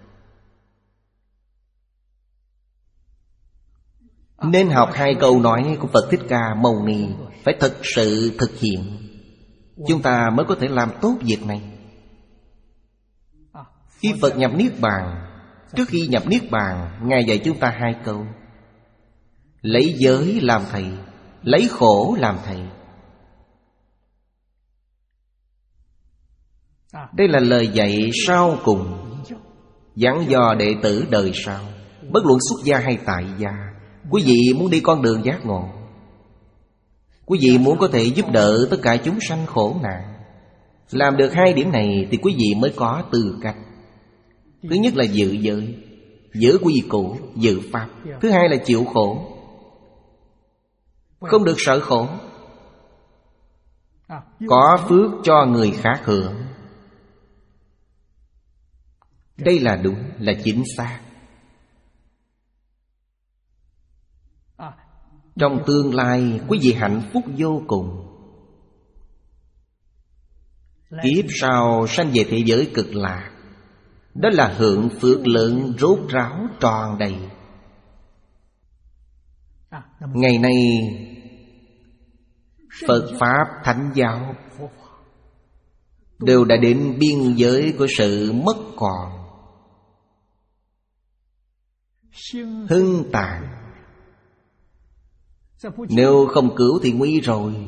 Nên học hai câu nói của Phật Thích Ca Mâu Ni, phải thật sự thực hiện, chúng ta mới có thể làm tốt việc này. Khi Phật nhập Niết Bàn, trước khi nhập Niết Bàn, Ngài dạy chúng ta hai câu: lấy giới làm thầy, lấy khổ làm thầy. Đây là lời dạy sau cùng, dặn dò đệ tử đời sau. Bất luận xuất gia hay tại gia, quý vị muốn đi con đường giác ngộ, quý vị muốn có thể giúp đỡ tất cả chúng sanh khổ nạn, làm được hai điểm này thì quý vị mới có tư cách. Thứ nhất là giữ giới, giữ quy củ, giữ pháp. Thứ hai là chịu khổ, không được sợ khổ, có phước cho người khác hưởng. Đây là đúng, là chính xác. Trong tương lai quý vị hạnh phúc vô cùng. kiếp sau sanh về thế giới cực lạc. Đó là hưởng phước lớn rốt ráo tròn đầy. Ngày nay Phật Pháp Thánh Giáo đều đã đến biên giới của sự mất còn, hưng tàn. Nếu không cứu thì nguy rồi.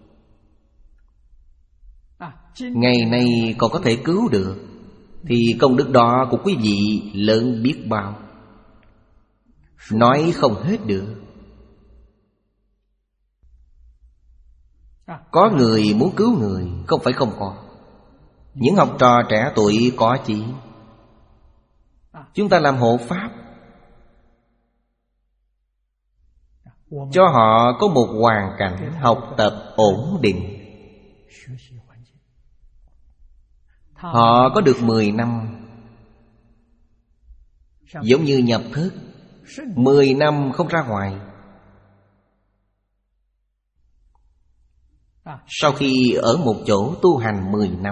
Ngày nay còn có thể cứu được thì công đức đó của quý vị lớn biết bao, nói không hết được. Có người muốn cứu người, không phải không có. Những học trò trẻ tuổi có chỉ. Chúng ta làm hộ pháp, cho họ có một hoàn cảnh học tập ổn định. Họ có được mười năm, giống như nhập thức, mười năm không ra ngoài. Sau khi ở một chỗ tu hành mười năm,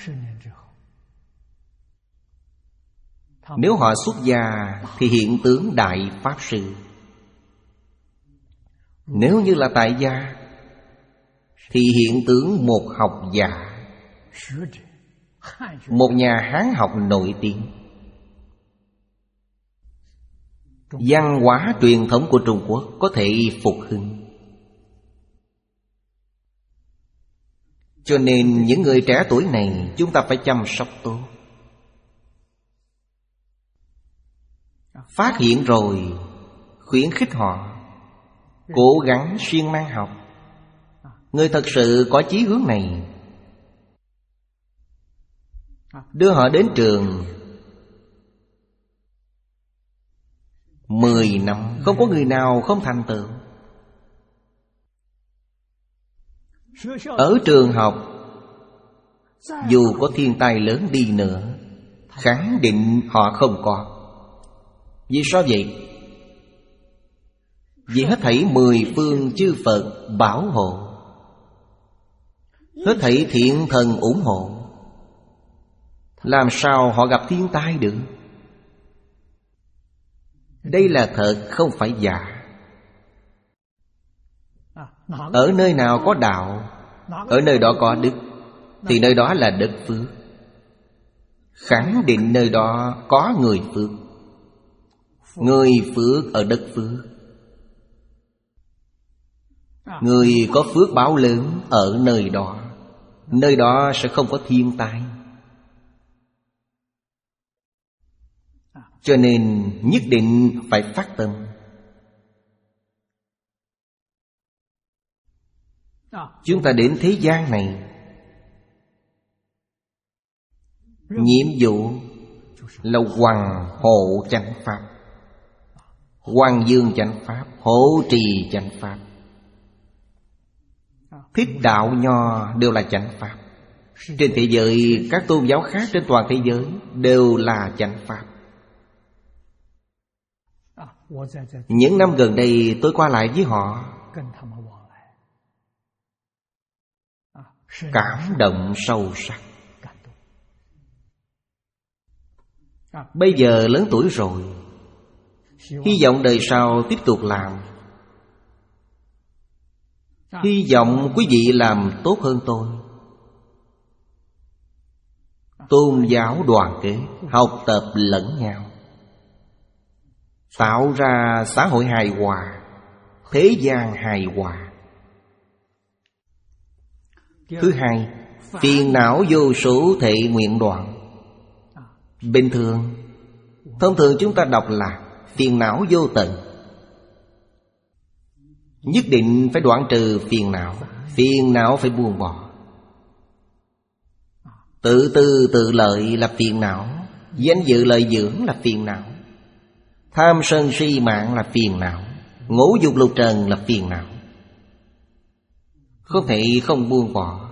nếu họ xuất gia thì hiện tướng Đại Pháp Sư. Nếu như là tại gia thì hiện tướng một học giả, một nhà Hán học nổi tiếng. Văn hóa truyền thống của Trung Quốc có thể phục hưng. Cho nên những người trẻ tuổi này chúng ta phải chăm sóc tốt. Phát hiện rồi khuyến khích họ cố gắng siêng năng học. Người thật sự có chí hướng này, đưa họ đến trường mười năm, không có người nào không thành tựu. Ở trường học, dù có thiên tai lớn đi nữa, khẳng định họ không có. Vì sao vậy? Vì hết thảy mười phương chư Phật bảo hộ, hết thảy thiện thần ủng hộ, làm sao họ gặp thiên tai được? Đây là thật, không phải giả. Ở nơi nào có đạo, ở nơi đó có đức, thì nơi đó là đất phước. Khẳng định nơi đó có người phước. Người phước ở đất phước. Người có phước báo lớn ở nơi đó, nơi đó sẽ không có thiên tai. Cho nên nhất định phải phát tâm. Chúng ta đến thế gian này, nhiệm vụ là hoằng hộ chánh pháp, hoằng dương chánh pháp, hộ trì chánh pháp. Thích đạo nho đều là chánh pháp. Trên thế giới, các tôn giáo khác trên toàn thế giới đều là chánh pháp. Những năm gần đây tôi qua lại với họ, cảm động sâu sắc. Bây giờ lớn tuổi rồi, hy vọng đời sau tiếp tục làm. Hy vọng quý vị làm tốt hơn tôi. Tôn giáo đoàn kết, học tập lẫn nhau, tạo ra xã hội hài hòa, thế gian hài hòa. Thứ hai, phiền não vô số thệ nguyện đoạn. Bình thường, thông thường chúng ta đọc là phiền não vô tận. Nhất định phải đoạn trừ phiền não. Phiền não phải buông bỏ. Tự tư tự lợi là phiền não. Danh dự lợi dưỡng là phiền não. Tham sân si mạng là phiền não. Ngũ dục lục trần là phiền não. Không thể không buông bỏ.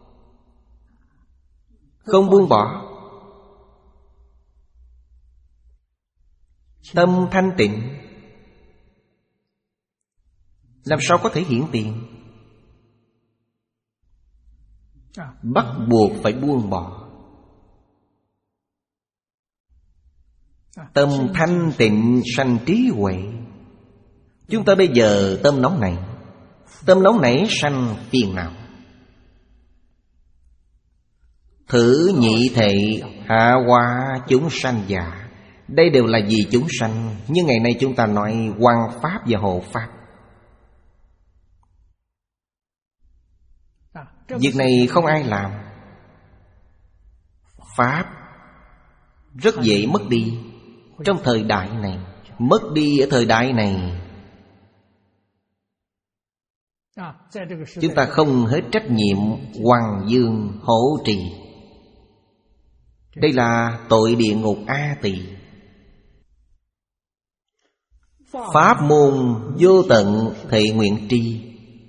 Không buông bỏ, tâm thanh tịnh, làm sao có thể hiển tiền? bắt buộc phải buông bỏ. Tâm thanh tịnh sanh trí huệ. Chúng ta bây giờ tâm nóng nảy, tâm nóng nảy sanh phiền não. Thử nhị thệ hạ hóa chúng sanh giả. Đây đều là vì chúng sanh. Nhưng ngày nay chúng ta nói hoằng pháp và hộ pháp. Việc này không ai làm. Pháp rất dễ mất đi. Trong thời đại này, mất đi ở thời đại này, chúng ta không hết trách nhiệm hoằng dương hộ trì. Đây là tội địa ngục A Tỳ. Pháp môn vô tận thệ nguyện tri.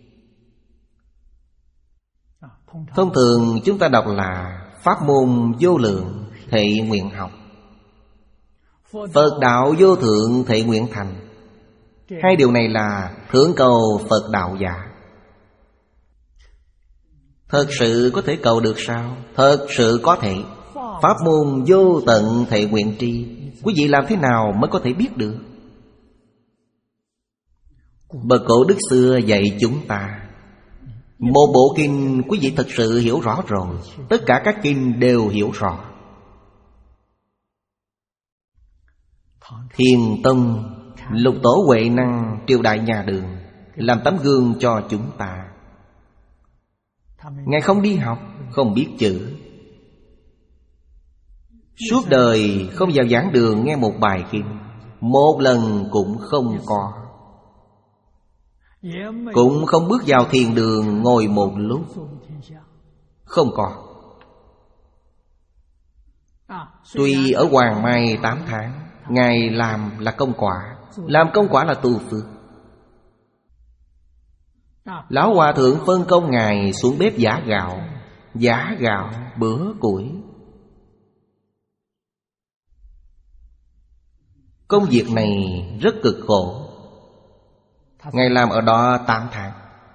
Thông thường chúng ta đọc là pháp môn vô lượng thệ nguyện học, Phật đạo vô thượng thệ nguyện thành. Hai điều này là thượng cầu Phật đạo giả. Thật sự có thể cầu được sao? Thật sự có thể. Pháp môn vô tận thệ nguyện tri, quý vị làm thế nào mới có thể biết được? Bậc cổ đức xưa dạy chúng ta, một bộ kinh quý vị thật sự hiểu rõ rồi, tất cả các kinh đều hiểu rõ. Thiền Tông Lục Tổ Huệ Năng triều đại nhà Đường làm tấm gương cho chúng ta. Ngài không đi học, không biết chữ, suốt đời không vào giảng đường nghe một bài kinh, một lần cũng không có. Cũng không bước vào thiền đường ngồi một lúc, không có. Tuy ở Hoàng Mai tám tháng, Ngài làm là công quả. Làm công quả là tu phước. Lão Hòa Thượng phân công Ngài xuống bếp giã gạo, giã gạo bữa củi. Công việc này rất cực khổ. Ngài làm ở đó tám tháng.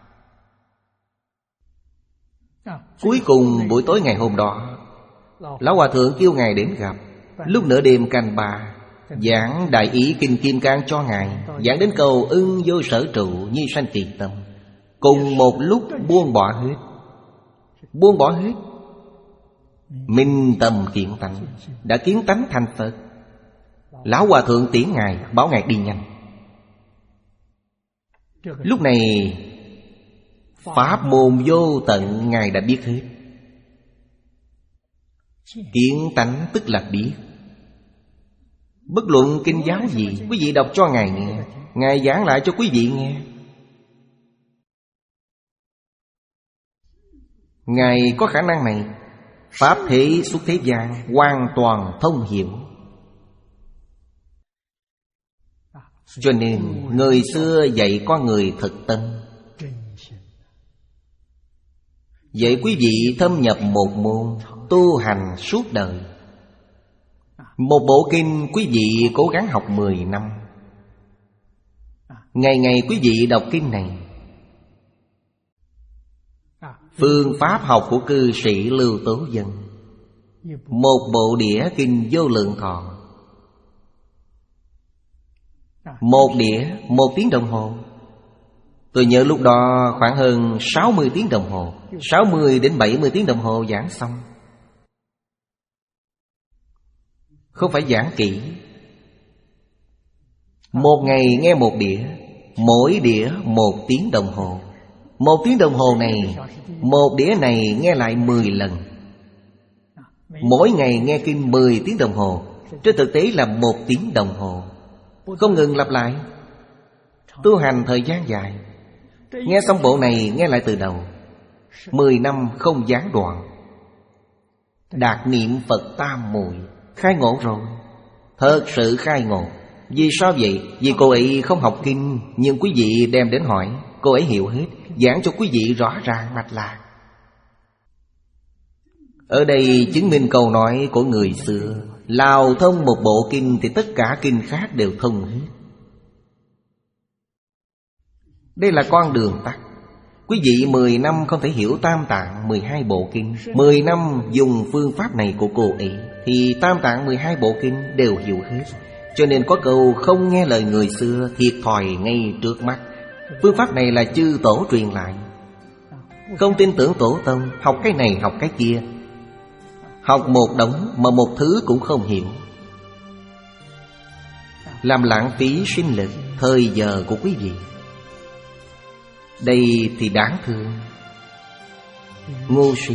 Cuối cùng buổi tối ngày hôm đó, Lão Hòa Thượng kêu Ngài đến gặp. Lúc nửa đêm canh ba, giảng đại ý kinh Kim Cang cho Ngài. Giảng đến câu ưng vô sở trụ, nhi sanh kỳ tâm. Cùng một lúc buông bỏ hết. Buông bỏ hết. Minh tâm kiến tánh, đã kiến tánh thành Phật. Lão Hòa Thượng tiễn Ngài, bảo Ngài đi nhanh. Lúc này pháp môn vô tận Ngài đã biết hết. Kiến tánh tức là biết. Bất luận kinh giáo gì, quý vị đọc cho Ngài nghe, Ngài giảng lại cho quý vị nghe. Ngài có khả năng này. Pháp thế xuất thế gian, hoàn toàn thông hiểu. Cho nên người xưa dạy con người thực tâm, dạy quý vị thâm nhập một môn, tu hành suốt đời. Một bộ kinh quý vị cố gắng học mười năm. Ngày ngày quý vị đọc kinh này. Phương pháp học của cư sĩ Lưu Tố Dân, một bộ đĩa kinh Vô Lượng Thọ. Một đĩa, một tiếng đồng hồ. Tôi nhớ lúc đó khoảng hơn sáu mươi tiếng đồng hồ, sáu mươi đến bảy mươi tiếng đồng hồ giảng xong. Không phải giảng kỹ. Một ngày nghe một đĩa, mỗi đĩa một tiếng đồng hồ. Một tiếng đồng hồ này, một đĩa này nghe lại mười lần. Mỗi ngày nghe kinh mười tiếng đồng hồ. Trên thực tế là một tiếng đồng hồ, không ngừng lặp lại. Tu hành thời gian dài. Nghe xong bộ này nghe lại từ đầu. Mười năm không gián đoạn. Đạt niệm Phật tam muội, khai ngộ rồi. Thật sự khai ngộ. Vì sao vậy? Vì cô ấy không học kinh, nhưng quý vị đem đến hỏi, cô ấy hiểu hết, giảng cho quý vị rõ ràng mạch lạc. Ở đây chứng minh câu nói của người xưa, lào thông một bộ kinh thì tất cả kinh khác đều thông hết. Đây là con đường tắt. Quý vị mười năm không thể hiểu Tam Tạng mười hai bộ kinh, mười năm dùng phương pháp này của cô ấy, thì Tam Tạng mười hai bộ kinh đều hiểu hết. Cho nên có câu không nghe lời người xưa, thiệt thòi ngay trước mắt. Phương pháp này là chư tổ truyền lại. Không tin tưởng tổ tông, học cái này học cái kia, học một đống mà một thứ cũng không hiểu, làm lãng phí sinh lực, thời giờ của quý vị. Đây thì đáng thương. Ngu si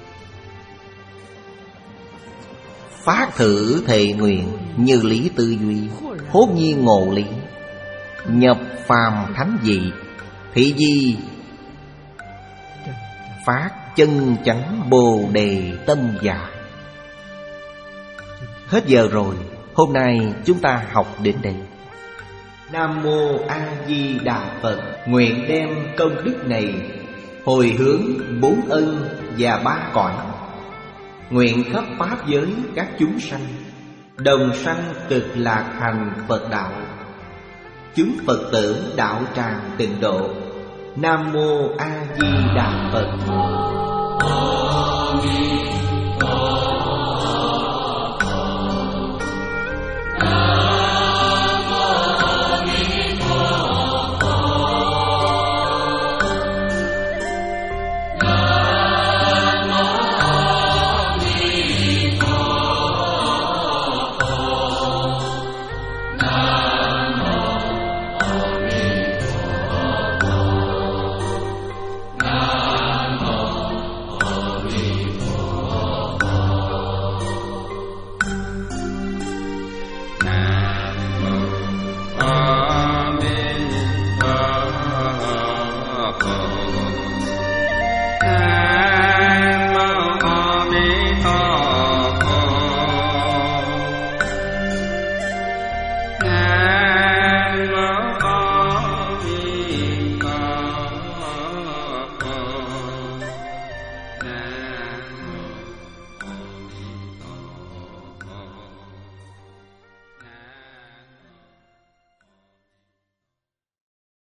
phát thử thệ nguyện, như lý tư duy, hốt nhiên ngộ lý, nhập phàm thánh dị, thị di phát chân chánh bồ đề tâm dạ. Hết giờ rồi. Hôm nay chúng ta học đến đây. Nam Mô A Di Đà Phật. Nguyện đem công đức này hồi hướng bốn ân và ba cõi, nguyện khắp pháp giới các chúng sanh đồng sanh cực lạc hành Phật đạo, chúng Phật tử đạo tràng tịnh độ. Nam Mô A Di Đà Phật. Amen.